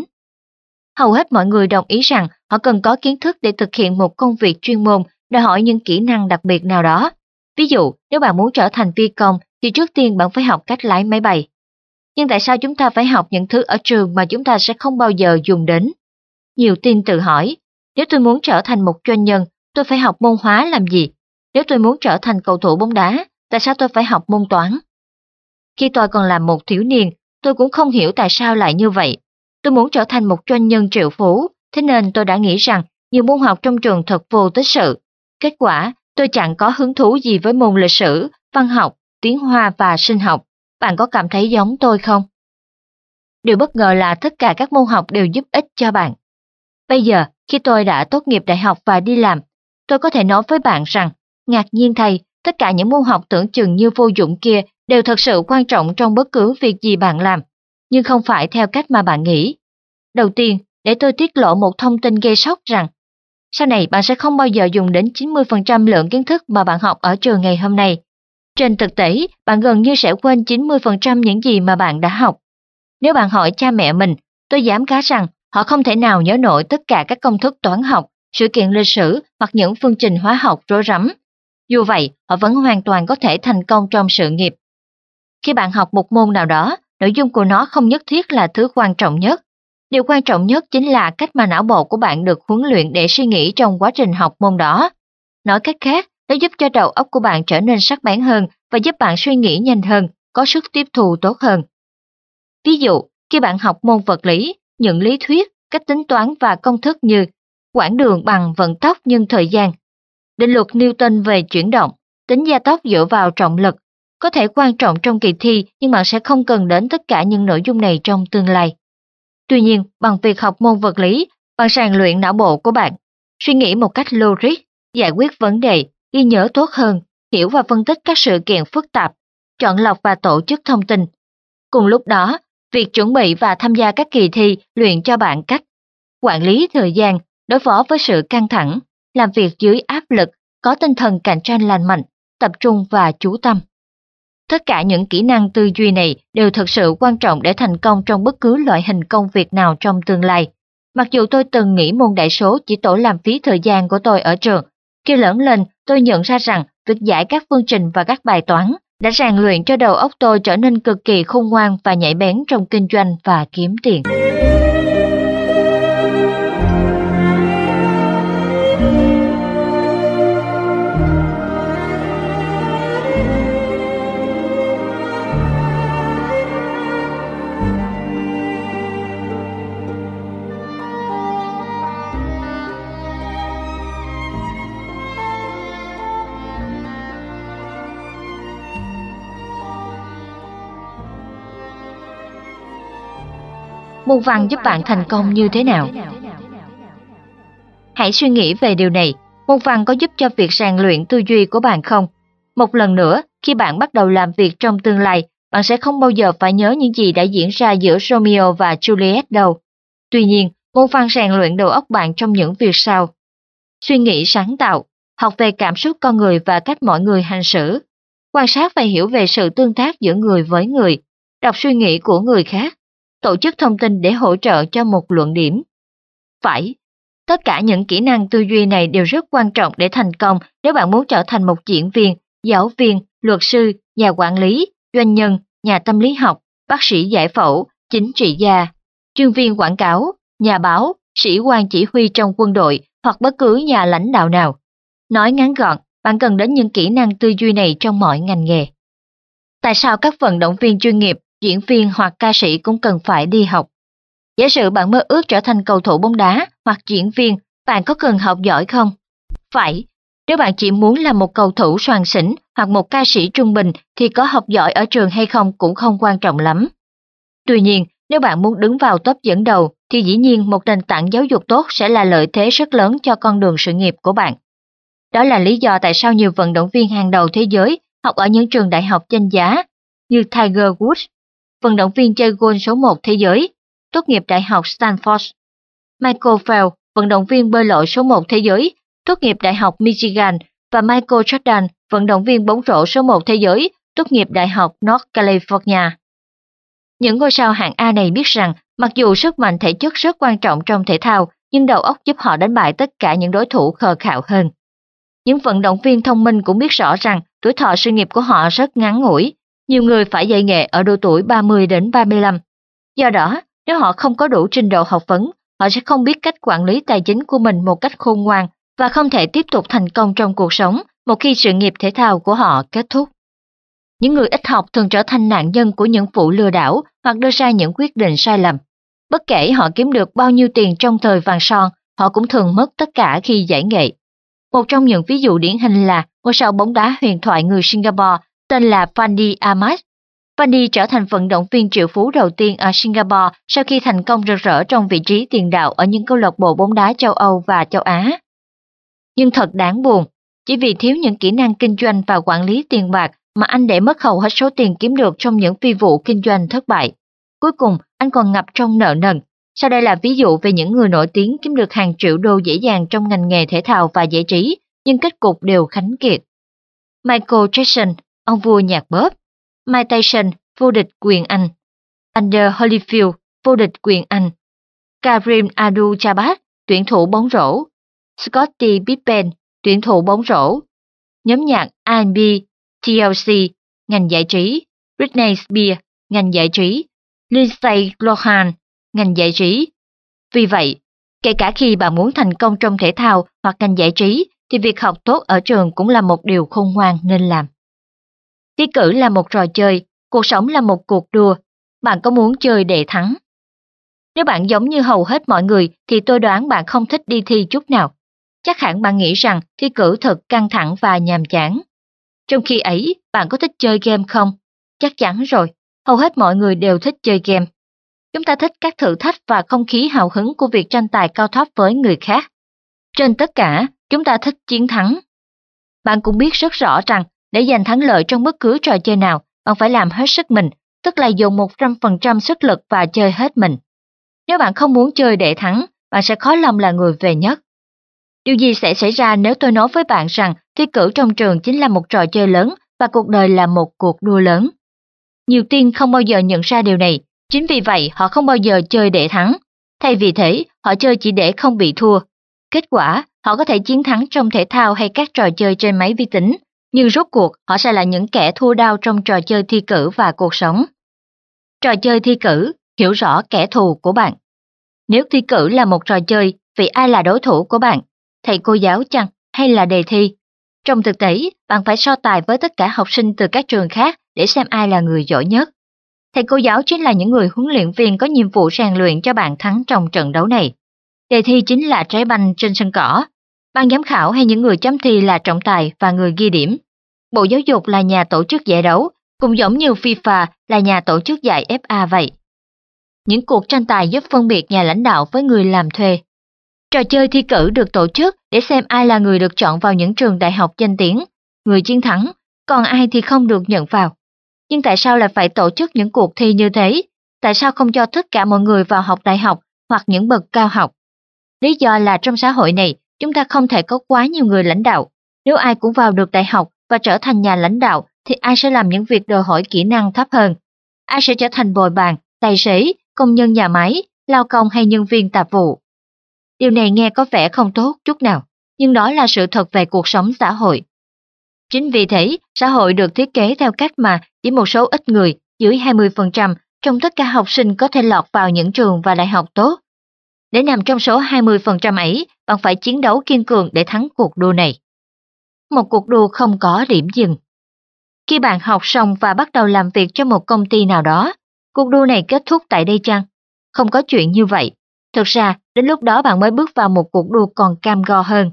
Hầu hết mọi người đồng ý rằng họ cần có kiến thức để thực hiện một công việc chuyên môn, đòi hỏi những kỹ năng đặc biệt nào đó. Ví dụ, nếu bạn muốn trở thành phi công, thì trước tiên bạn phải học cách lái máy bay. Nhưng tại sao chúng ta phải học những thứ ở trường mà chúng ta sẽ không bao giờ dùng đến? Nhiều teen tự hỏi, nếu tôi muốn trở thành một doanh nhân, tôi phải học môn hóa làm gì? Nếu tôi muốn trở thành cầu thủ bóng đá, tại sao tôi phải học môn toán? Khi tôi còn là một thiếu niên, tôi cũng không hiểu tại sao lại như vậy. Tôi muốn trở thành một doanh nhân triệu phú, thế nên tôi đã nghĩ rằng nhiều môn học trong trường thật vô tích sự. Kết quả, tôi chẳng có hứng thú gì với môn lịch sử, văn học, tiếng Hoa và sinh học. Bạn có cảm thấy giống tôi không? Điều bất ngờ là tất cả các môn học đều giúp ích cho bạn. Bây giờ, khi tôi đã tốt nghiệp đại học và đi làm, tôi có thể nói với bạn rằng, ngạc nhiên thay, tất cả những môn học tưởng chừng như vô dụng kia đều thật sự quan trọng trong bất cứ việc gì bạn làm, nhưng không phải theo cách mà bạn nghĩ. Đầu tiên, để tôi tiết lộ một thông tin gây sốc rằng, sau này bạn sẽ không bao giờ dùng đến 90% lượng kiến thức mà bạn học ở trường ngày hôm nay. Trên thực tế, bạn gần như sẽ quên 90% những gì mà bạn đã học. Nếu bạn hỏi cha mẹ mình, tôi dám cá rằng họ không thể nào nhớ nổi tất cả các công thức toán học, sự kiện lịch sử hoặc những phương trình hóa học rối rắm. Dù vậy, họ vẫn hoàn toàn có thể thành công trong sự nghiệp. Khi bạn học một môn nào đó, nội dung của nó không nhất thiết là thứ quan trọng nhất. Điều quan trọng nhất chính là cách mà não bộ của bạn được huấn luyện để suy nghĩ trong quá trình học môn đó. Nói cách khác, nó giúp cho đầu óc của bạn trở nên sắc bén hơn và giúp bạn suy nghĩ nhanh hơn, có sức tiếp thu tốt hơn. Ví dụ, khi bạn học môn vật lý, những lý thuyết, cách tính toán và công thức như quãng đường bằng vận tốc nhân thời gian, định luật Newton về chuyển động, tính gia tốc dựa vào trọng lực, có thể quan trọng trong kỳ thi nhưng bạn sẽ không cần đến tất cả những nội dung này trong tương lai. Tuy nhiên, bằng việc học môn vật lý, bạn rèn luyện não bộ của bạn, suy nghĩ một cách logic, giải quyết vấn đề, ghi nhớ tốt hơn, hiểu và phân tích các sự kiện phức tạp, chọn lọc và tổ chức thông tin. Cùng lúc đó, việc chuẩn bị và tham gia các kỳ thi luyện cho bạn cách quản lý thời gian, đối phó với sự căng thẳng, làm việc dưới áp lực, có tinh thần cạnh tranh lành mạnh, tập trung và chú tâm. Tất cả những kỹ năng tư duy này đều thực sự quan trọng để thành công trong bất cứ loại hình công việc nào trong tương lai. Mặc dù tôi từng nghĩ môn đại số chỉ tổ làm phí thời gian của tôi ở trường, khi lớn lên tôi nhận ra rằng việc giải các phương trình và các bài toán đã rèn luyện cho đầu óc tôi trở nên cực kỳ khôn ngoan và nhạy bén trong kinh doanh và kiếm tiền. Môn văn giúp bạn thành công như thế nào? Hãy suy nghĩ về điều này, môn văn có giúp cho việc rèn luyện tư duy của bạn không? Một lần nữa, khi bạn bắt đầu làm việc trong tương lai, bạn sẽ không bao giờ phải nhớ những gì đã diễn ra giữa Romeo và Juliet đâu. Tuy nhiên, môn văn rèn luyện đầu óc bạn trong những việc sau. Suy nghĩ sáng tạo, học về cảm xúc con người và cách mọi người hành xử, quan sát và hiểu về sự tương tác giữa người với người, đọc suy nghĩ của người khác, tổ chức thông tin để hỗ trợ cho một luận điểm. Phải, tất cả những kỹ năng tư duy này đều rất quan trọng để thành công nếu bạn muốn trở thành một diễn viên, giáo viên, luật sư, nhà quản lý, doanh nhân, nhà tâm lý học, bác sĩ giải phẫu, chính trị gia, chuyên viên quảng cáo, nhà báo, sĩ quan chỉ huy trong quân đội hoặc bất cứ nhà lãnh đạo nào. Nói ngắn gọn, bạn cần đến những kỹ năng tư duy này trong mọi ngành nghề. Tại sao các vận động viên chuyên nghiệp, diễn viên hoặc ca sĩ cũng cần phải đi học? Giả sử bạn mơ ước trở thành cầu thủ bóng đá hoặc diễn viên, bạn có cần học giỏi không? Phải, nếu bạn chỉ muốn là một cầu thủ soàn xỉn hoặc một ca sĩ trung bình thì có học giỏi ở trường hay không cũng không quan trọng lắm. Tuy nhiên, nếu bạn muốn đứng vào top dẫn đầu thì dĩ nhiên một nền tảng giáo dục tốt sẽ là lợi thế rất lớn cho con đường sự nghiệp của bạn. Đó là lý do tại sao nhiều vận động viên hàng đầu thế giới học ở những trường đại học danh giá như Tiger Woods, vận động viên chơi golf số 1 thế giới, tốt nghiệp đại học Stanford. Michael Phelps, vận động viên bơi lội số 1 thế giới, tốt nghiệp đại học Michigan và Michael Jordan, vận động viên bóng rổ số 1 thế giới, tốt nghiệp đại học North California. Những ngôi sao hạng A này biết rằng mặc dù sức mạnh thể chất rất quan trọng trong thể thao, nhưng đầu óc giúp họ đánh bại tất cả những đối thủ khờ khạo hơn. Những vận động viên thông minh cũng biết rõ rằng tuổi thọ sự nghiệp của họ rất ngắn ngủi. Nhiều người phải dạy nghề ở độ tuổi 30 đến 35. Do đó, nếu họ không có đủ trình độ học vấn, họ sẽ không biết cách quản lý tài chính của mình một cách khôn ngoan và không thể tiếp tục thành công trong cuộc sống một khi sự nghiệp thể thao của họ kết thúc. Những người ít học thường trở thành nạn nhân của những vụ lừa đảo hoặc đưa ra những quyết định sai lầm. Bất kể họ kiếm được bao nhiêu tiền trong thời vàng son, họ cũng thường mất tất cả khi giải nghệ. Một trong những ví dụ điển hình là ngôi sao bóng đá huyền thoại người Singapore tên là Fandi Ahmad. Fandi trở thành vận động viên triệu phú đầu tiên ở Singapore sau khi thành công rực rỡ trong vị trí tiền đạo ở những câu lạc bộ bóng đá châu Âu và châu Á. Nhưng thật đáng buồn, chỉ vì thiếu những kỹ năng kinh doanh và quản lý tiền bạc mà anh để mất hầu hết số tiền kiếm được trong những phi vụ kinh doanh thất bại. Cuối cùng, anh còn ngập trong nợ nần. Sau đây là ví dụ về những người nổi tiếng kiếm được hàng triệu đô dễ dàng trong ngành nghề thể thao và giải trí, nhưng kết cục đều khánh kiệt. Michael Jackson, ông vua nhạc pop. Mike Tyson, vô địch quyền Anh. Evander Holyfield, vô địch quyền Anh. Kareem Abdul-Jabbar, tuyển thủ bóng rổ. Scottie Pippen, tuyển thủ bóng rổ. Nhóm nhạc R&B, TLC, ngành giải trí, Britney Spears, ngành giải trí, Lindsay Lohan, ngành giải trí. Vì vậy, kể cả khi bạn muốn thành công trong thể thao hoặc ngành giải trí, thì việc học tốt ở trường cũng là một điều khôn ngoan nên làm. Thi cử là một trò chơi, cuộc sống là một cuộc đua. Bạn có muốn chơi để thắng? Nếu bạn giống như hầu hết mọi người thì tôi đoán bạn không thích đi thi chút nào. Chắc hẳn bạn nghĩ rằng thi cử thật căng thẳng và nhàm chán. Trong khi ấy, bạn có thích chơi game không? Chắc chắn rồi, hầu hết mọi người đều thích chơi game. Chúng ta thích các thử thách và không khí hào hứng của việc tranh tài cao thấp với người khác. Trên tất cả, chúng ta thích chiến thắng. Bạn cũng biết rất rõ rằng để giành thắng lợi trong bất cứ trò chơi nào, bạn phải làm hết sức mình, tức là dùng 100% sức lực và chơi hết mình. Nếu bạn không muốn chơi để thắng, bạn sẽ khó lòng là người về nhất. Điều gì sẽ xảy ra nếu tôi nói với bạn rằng thi cử trong trường chính là một trò chơi lớn và cuộc đời là một cuộc đua lớn? Nhiều teen không bao giờ nhận ra điều này, chính vì vậy họ không bao giờ chơi để thắng. Thay vì thế, họ chơi chỉ để không bị thua. Kết quả, họ có thể chiến thắng trong thể thao hay các trò chơi trên máy vi tính, nhưng rốt cuộc họ sẽ là những kẻ thua đau trong trò chơi thi cử và cuộc sống. Trò chơi thi cử, hiểu rõ kẻ thù của bạn. Nếu thi cử là một trò chơi, vậy ai là đối thủ của bạn? Thầy cô giáo chăng, hay là đề thi? Trong thực tế, bạn phải so tài với tất cả học sinh từ các trường khác để xem ai là người giỏi nhất. Thầy cô giáo chính là những người huấn luyện viên có nhiệm vụ rèn luyện cho bạn thắng trong trận đấu này. Đề thi chính là trái banh trên sân cỏ. Ban giám khảo hay những người chấm thi là trọng tài và người ghi điểm. Bộ Giáo dục là nhà tổ chức giải đấu, cũng giống như FIFA là nhà tổ chức giải FA vậy. Những cuộc tranh tài giúp phân biệt nhà lãnh đạo với người làm thuê. Trò chơi thi cử được tổ chức để xem ai là người được chọn vào những trường đại học danh tiếng, người chiến thắng, còn ai thì không được nhận vào. Nhưng tại sao lại phải tổ chức những cuộc thi như thế? Tại sao không cho tất cả mọi người vào học đại học hoặc những bậc cao học? Lý do là trong xã hội này, chúng ta không thể có quá nhiều người lãnh đạo. Nếu ai cũng vào được đại học và trở thành nhà lãnh đạo, thì ai sẽ làm những việc đòi hỏi kỹ năng thấp hơn? Ai sẽ trở thành bồi bàn, tài xế, công nhân nhà máy, lao công hay nhân viên tạp vụ? Điều này nghe có vẻ không tốt chút nào, nhưng đó là sự thật về cuộc sống xã hội. Chính vì thế, xã hội được thiết kế theo cách mà chỉ một số ít người, dưới 20% trong tất cả học sinh có thể lọt vào những trường và đại học tốt. Để nằm trong số 20% ấy, bạn phải chiến đấu kiên cường để thắng cuộc đua này. Một cuộc đua không có điểm dừng. Khi bạn học xong và bắt đầu làm việc cho một công ty nào đó, cuộc đua này kết thúc tại đây chăng? Không có chuyện như vậy. Thực ra, đến lúc đó bạn mới bước vào một cuộc đua còn cam go hơn.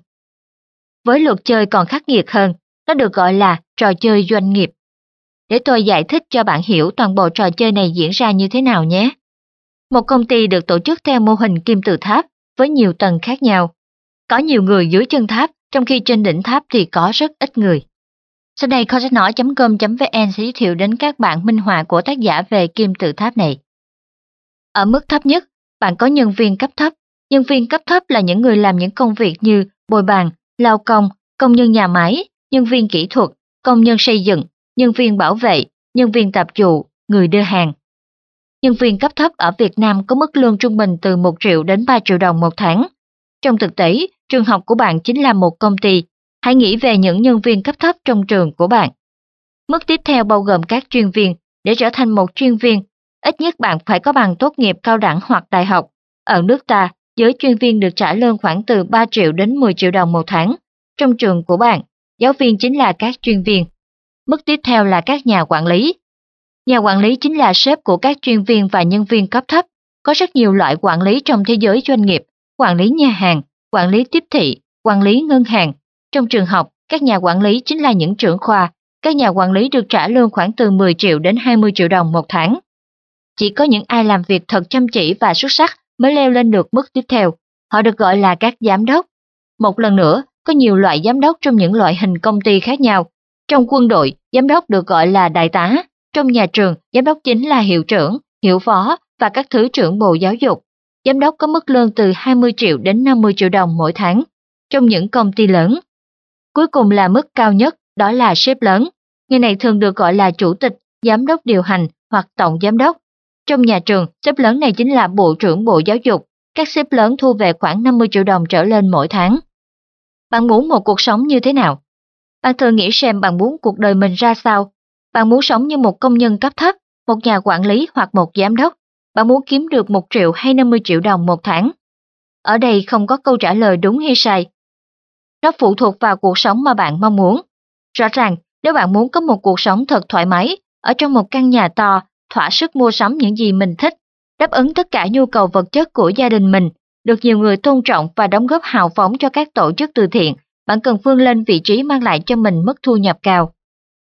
Với luật chơi còn khắc nghiệt hơn, nó được gọi là trò chơi doanh nghiệp. Để tôi giải thích cho bạn hiểu toàn bộ trò chơi này diễn ra như thế nào nhé. Một công ty được tổ chức theo mô hình kim tự tháp với nhiều tầng khác nhau. Có nhiều người dưới chân tháp, trong khi trên đỉnh tháp thì có rất ít người. Sau đây kho sách nói.com.vn sẽ giới thiệu đến các bạn minh họa của tác giả về kim tự tháp này. Ở mức thấp nhất, bạn có nhân viên cấp thấp. Nhân viên cấp thấp là những người làm những công việc như bồi bàn, lao công, công nhân nhà máy, nhân viên kỹ thuật, công nhân xây dựng, nhân viên bảo vệ, nhân viên tạp vụ, người đưa hàng. Nhân viên cấp thấp ở Việt Nam có mức lương trung bình từ 1 triệu đến 3 triệu đồng một tháng. Trong thực tế, trường học của bạn chính là một công ty. Hãy nghĩ về những nhân viên cấp thấp trong trường của bạn. Mức tiếp theo bao gồm các chuyên viên. Để trở thành một chuyên viên, ít nhất bạn phải có bằng tốt nghiệp cao đẳng hoặc đại học. Ở nước ta, giới chuyên viên được trả lương khoảng từ 3 triệu đến 10 triệu đồng một tháng. Trong trường của bạn, giáo viên chính là các chuyên viên. Mức tiếp theo là các nhà quản lý. Nhà quản lý chính là sếp của các chuyên viên và nhân viên cấp thấp. Có rất nhiều loại quản lý trong thế giới doanh nghiệp: quản lý nhà hàng, quản lý tiếp thị, quản lý ngân hàng. Trong trường học, các nhà quản lý chính là những trưởng khoa. Các nhà quản lý được trả lương khoảng từ 10 triệu đến 20 triệu đồng một tháng. Chỉ có những ai làm việc thật chăm chỉ và xuất sắc mới leo lên được mức tiếp theo. Họ được gọi là các giám đốc. Một lần nữa, có nhiều loại giám đốc trong những loại hình công ty khác nhau. Trong quân đội, giám đốc được gọi là đại tá. Trong nhà trường, giám đốc chính là hiệu trưởng, hiệu phó và các thứ trưởng Bộ Giáo dục. Giám đốc có mức lương từ 20 triệu đến 50 triệu đồng mỗi tháng trong những công ty lớn. Cuối cùng là mức cao nhất, đó là sếp lớn. Người này thường được gọi là chủ tịch, giám đốc điều hành hoặc tổng giám đốc. Trong nhà trường, sếp lớn này chính là Bộ trưởng Bộ Giáo dục. Các sếp lớn thu về khoảng 50 triệu đồng trở lên mỗi tháng. Bạn muốn một cuộc sống như thế nào? Bạn thử nghĩ xem bạn muốn cuộc đời mình ra sao. Bạn muốn sống như một công nhân cấp thấp, một nhà quản lý hoặc một giám đốc? Bạn muốn kiếm được 1 triệu hay 50 triệu đồng một tháng? Ở đây không có câu trả lời đúng hay sai. Nó phụ thuộc vào cuộc sống mà bạn mong muốn. Rõ ràng, nếu bạn muốn có một cuộc sống thật thoải mái, ở trong một căn nhà to, thỏa sức mua sắm những gì mình thích, đáp ứng tất cả nhu cầu vật chất của gia đình mình, được nhiều người tôn trọng và đóng góp hào phóng cho các tổ chức từ thiện, bạn cần vươn lên vị trí mang lại cho mình mức thu nhập cao.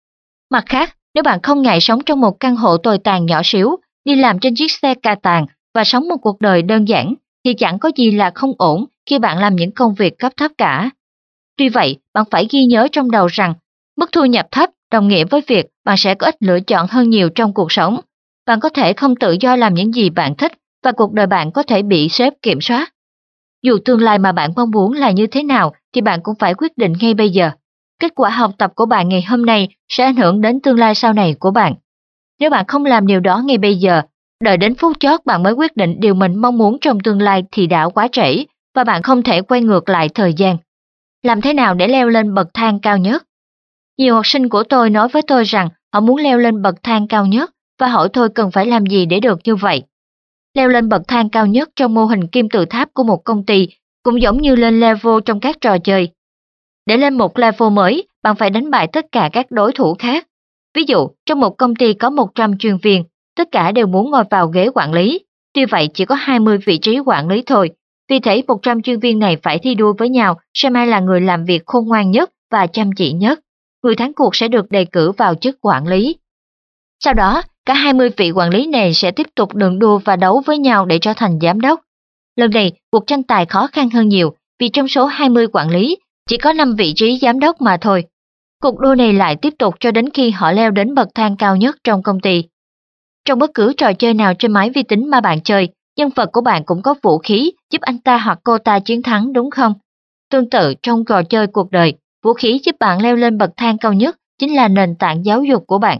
Mặt khác, nếu bạn không ngại sống trong một căn hộ tồi tàn nhỏ xíu, đi làm trên chiếc xe ca tàng và sống một cuộc đời đơn giản, thì chẳng có gì là không ổn khi bạn làm những công việc cấp thấp cả. Tuy vậy, bạn phải ghi nhớ trong đầu rằng, mức thu nhập thấp đồng nghĩa với việc bạn sẽ có ít lựa chọn hơn nhiều trong cuộc sống. Bạn có thể không tự do làm những gì bạn thích và cuộc đời bạn có thể bị sếp kiểm soát. Dù tương lai mà bạn mong muốn là như thế nào thì bạn cũng phải quyết định ngay bây giờ. Kết quả học tập của bạn ngày hôm nay sẽ ảnh hưởng đến tương lai sau này của bạn. Nếu bạn không làm điều đó ngay bây giờ, đợi đến phút chót bạn mới quyết định điều mình mong muốn trong tương lai thì đã quá trễ và bạn không thể quay ngược lại thời gian. Làm thế nào để leo lên bậc thang cao nhất? Nhiều học sinh của tôi nói với tôi rằng họ muốn leo lên bậc thang cao nhất và hỏi tôi cần phải làm gì để được như vậy. Leo lên bậc thang cao nhất trong mô hình kim tự tháp của một công ty cũng giống như lên level trong các trò chơi. Để lên một level mới, bạn phải đánh bại tất cả các đối thủ khác. Ví dụ, trong một công ty có 100 chuyên viên, tất cả đều muốn ngồi vào ghế quản lý. Tuy vậy, chỉ có 20 vị trí quản lý thôi. Vì thế, 100 chuyên viên này phải thi đua với nhau xem ai là người làm việc khôn ngoan nhất và chăm chỉ nhất. Người thắng cuộc sẽ được đề cử vào chức quản lý. Sau đó, cả 20 vị quản lý này sẽ tiếp tục đường đua và đấu với nhau để trở thành giám đốc. Lần này, cuộc tranh tài khó khăn hơn nhiều vì trong số 20 quản lý, chỉ có 5 vị trí giám đốc mà thôi. Cuộc đua này lại tiếp tục cho đến khi họ leo đến bậc thang cao nhất trong công ty. Trong bất cứ trò chơi nào trên máy vi tính mà bạn chơi, nhân vật của bạn cũng có vũ khí giúp anh ta hoặc cô ta chiến thắng đúng không? Tương tự trong trò chơi cuộc đời, vũ khí giúp bạn leo lên bậc thang cao nhất chính là nền tảng giáo dục của bạn.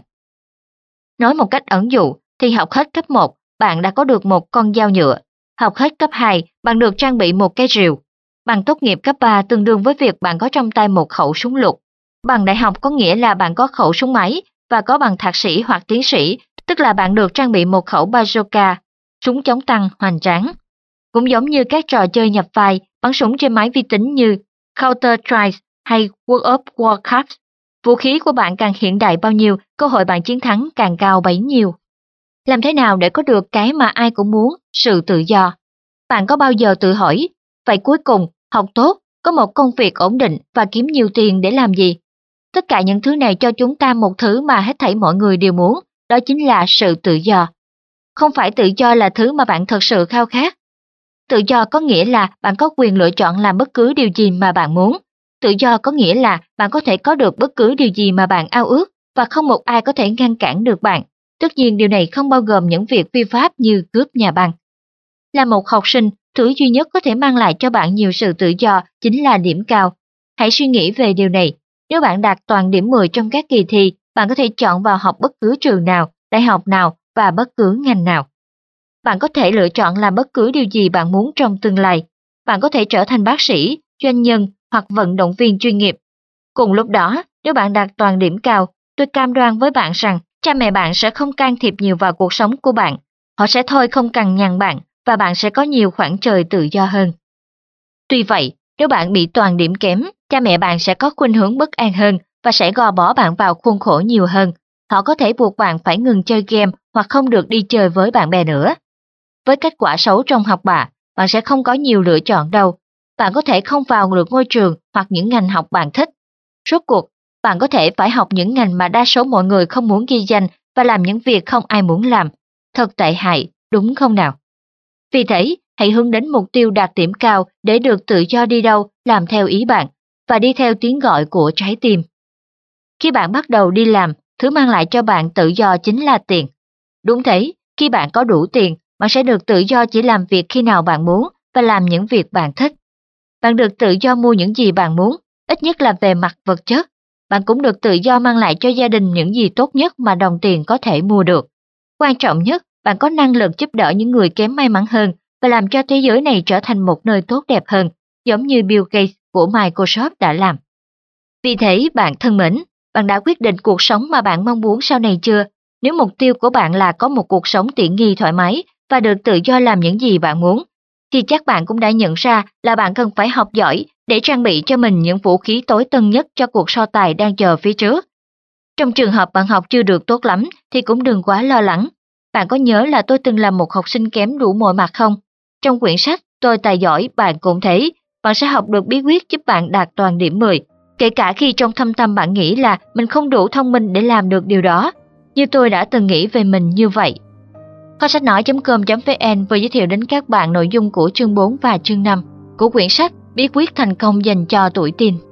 Nói một cách ẩn dụ, thì học hết cấp 1, bạn đã có được một con dao nhựa. Học hết cấp 2, bạn được trang bị một cái rìu. Bằng tốt nghiệp cấp 3 tương đương với việc bạn có trong tay một khẩu súng lục. Bằng đại học có nghĩa là bạn có khẩu súng máy và có bằng thạc sĩ hoặc tiến sĩ, tức là bạn được trang bị một khẩu bazooka, súng chống tăng hoành tráng. Cũng giống như các trò chơi nhập vai, bắn súng trên máy vi tính như Counter-Strike hay World of Warcraft. Vũ khí của bạn càng hiện đại bao nhiêu, cơ hội bạn chiến thắng càng cao bấy nhiêu. Làm thế nào để có được cái mà ai cũng muốn, sự tự do? Bạn có bao giờ tự hỏi, vậy cuối cùng, học tốt, có một công việc ổn định và kiếm nhiều tiền để làm gì? Tất cả những thứ này cho chúng ta một thứ mà hết thảy mọi người đều muốn, đó chính là sự tự do. Không phải tự do là thứ mà bạn thật sự khao khát. Tự do có nghĩa là bạn có quyền lựa chọn làm bất cứ điều gì mà bạn muốn. Tự do có nghĩa là bạn có thể có được bất cứ điều gì mà bạn ao ước và không một ai có thể ngăn cản được bạn. Tất nhiên điều này không bao gồm những việc phi pháp như cướp nhà băng. Là một học sinh, thứ duy nhất có thể mang lại cho bạn nhiều sự tự do chính là điểm cao. Hãy suy nghĩ về điều này. Nếu bạn đạt toàn điểm 10 trong các kỳ thi, bạn có thể chọn vào học bất cứ trường nào, đại học nào và bất cứ ngành nào. Bạn có thể lựa chọn làm bất cứ điều gì bạn muốn trong tương lai. Bạn có thể trở thành bác sĩ, doanh nhân hoặc vận động viên chuyên nghiệp. Cùng lúc đó, nếu bạn đạt toàn điểm cao, tôi cam đoan với bạn rằng cha mẹ bạn sẽ không can thiệp nhiều vào cuộc sống của bạn. Họ sẽ thôi không cằn nhằn bạn và bạn sẽ có nhiều khoảng trời tự do hơn. Tuy vậy, nếu bạn bị toàn điểm kém, cha mẹ bạn sẽ có khuynh hướng bất an hơn và sẽ gò bó bạn vào khuôn khổ nhiều hơn. Họ có thể buộc bạn phải ngừng chơi game hoặc không được đi chơi với bạn bè nữa. Với kết quả xấu trong học bạ, bạn sẽ không có nhiều lựa chọn đâu. Bạn có thể không vào được ngôi trường hoặc những ngành học bạn thích. Rốt cuộc, bạn có thể phải học những ngành mà đa số mọi người không muốn ghi danh và làm những việc không ai muốn làm. Thật tệ hại, đúng không nào? Vì thế, hãy hướng đến mục tiêu đạt điểm cao để được tự do đi đâu, làm theo ý bạn, và đi theo tiếng gọi của trái tim. Khi bạn bắt đầu đi làm, thứ mang lại cho bạn tự do chính là tiền. Đúng thế, khi bạn có đủ tiền, bạn sẽ được tự do chỉ làm việc khi nào bạn muốn và làm những việc bạn thích. Bạn được tự do mua những gì bạn muốn, ít nhất là về mặt vật chất. Bạn cũng được tự do mang lại cho gia đình những gì tốt nhất mà đồng tiền có thể mua được. Quan trọng nhất, bạn có năng lực giúp đỡ những người kém may mắn hơn và làm cho thế giới này trở thành một nơi tốt đẹp hơn, giống như Bill Gates. của Microsoft đã làm. Vì thế, bạn thân mến, bạn đã quyết định cuộc sống mà bạn mong muốn sau này chưa? Nếu mục tiêu của bạn là có một cuộc sống tiện nghi thoải mái và được tự do làm những gì bạn muốn, thì chắc bạn cũng đã nhận ra là bạn cần phải học giỏi để trang bị cho mình những vũ khí tối tân nhất cho cuộc so tài đang chờ phía trước. Trong trường hợp bạn học chưa được tốt lắm thì cũng đừng quá lo lắng. Bạn có nhớ là tôi từng là một học sinh kém đủ mọi mặt không? Trong quyển sách Tôi tài giỏi bạn cũng thế, bạn sẽ học được bí quyết giúp bạn đạt toàn điểm 10, kể cả khi trong thâm tâm bạn nghĩ là mình không đủ thông minh để làm được điều đó, như tôi đã từng nghĩ về mình như vậy. Kho sách nói.com.vn vừa giới thiệu đến các bạn nội dung của chương 4 và chương 5 của quyển sách Bí quyết thành công dành cho tuổi teen.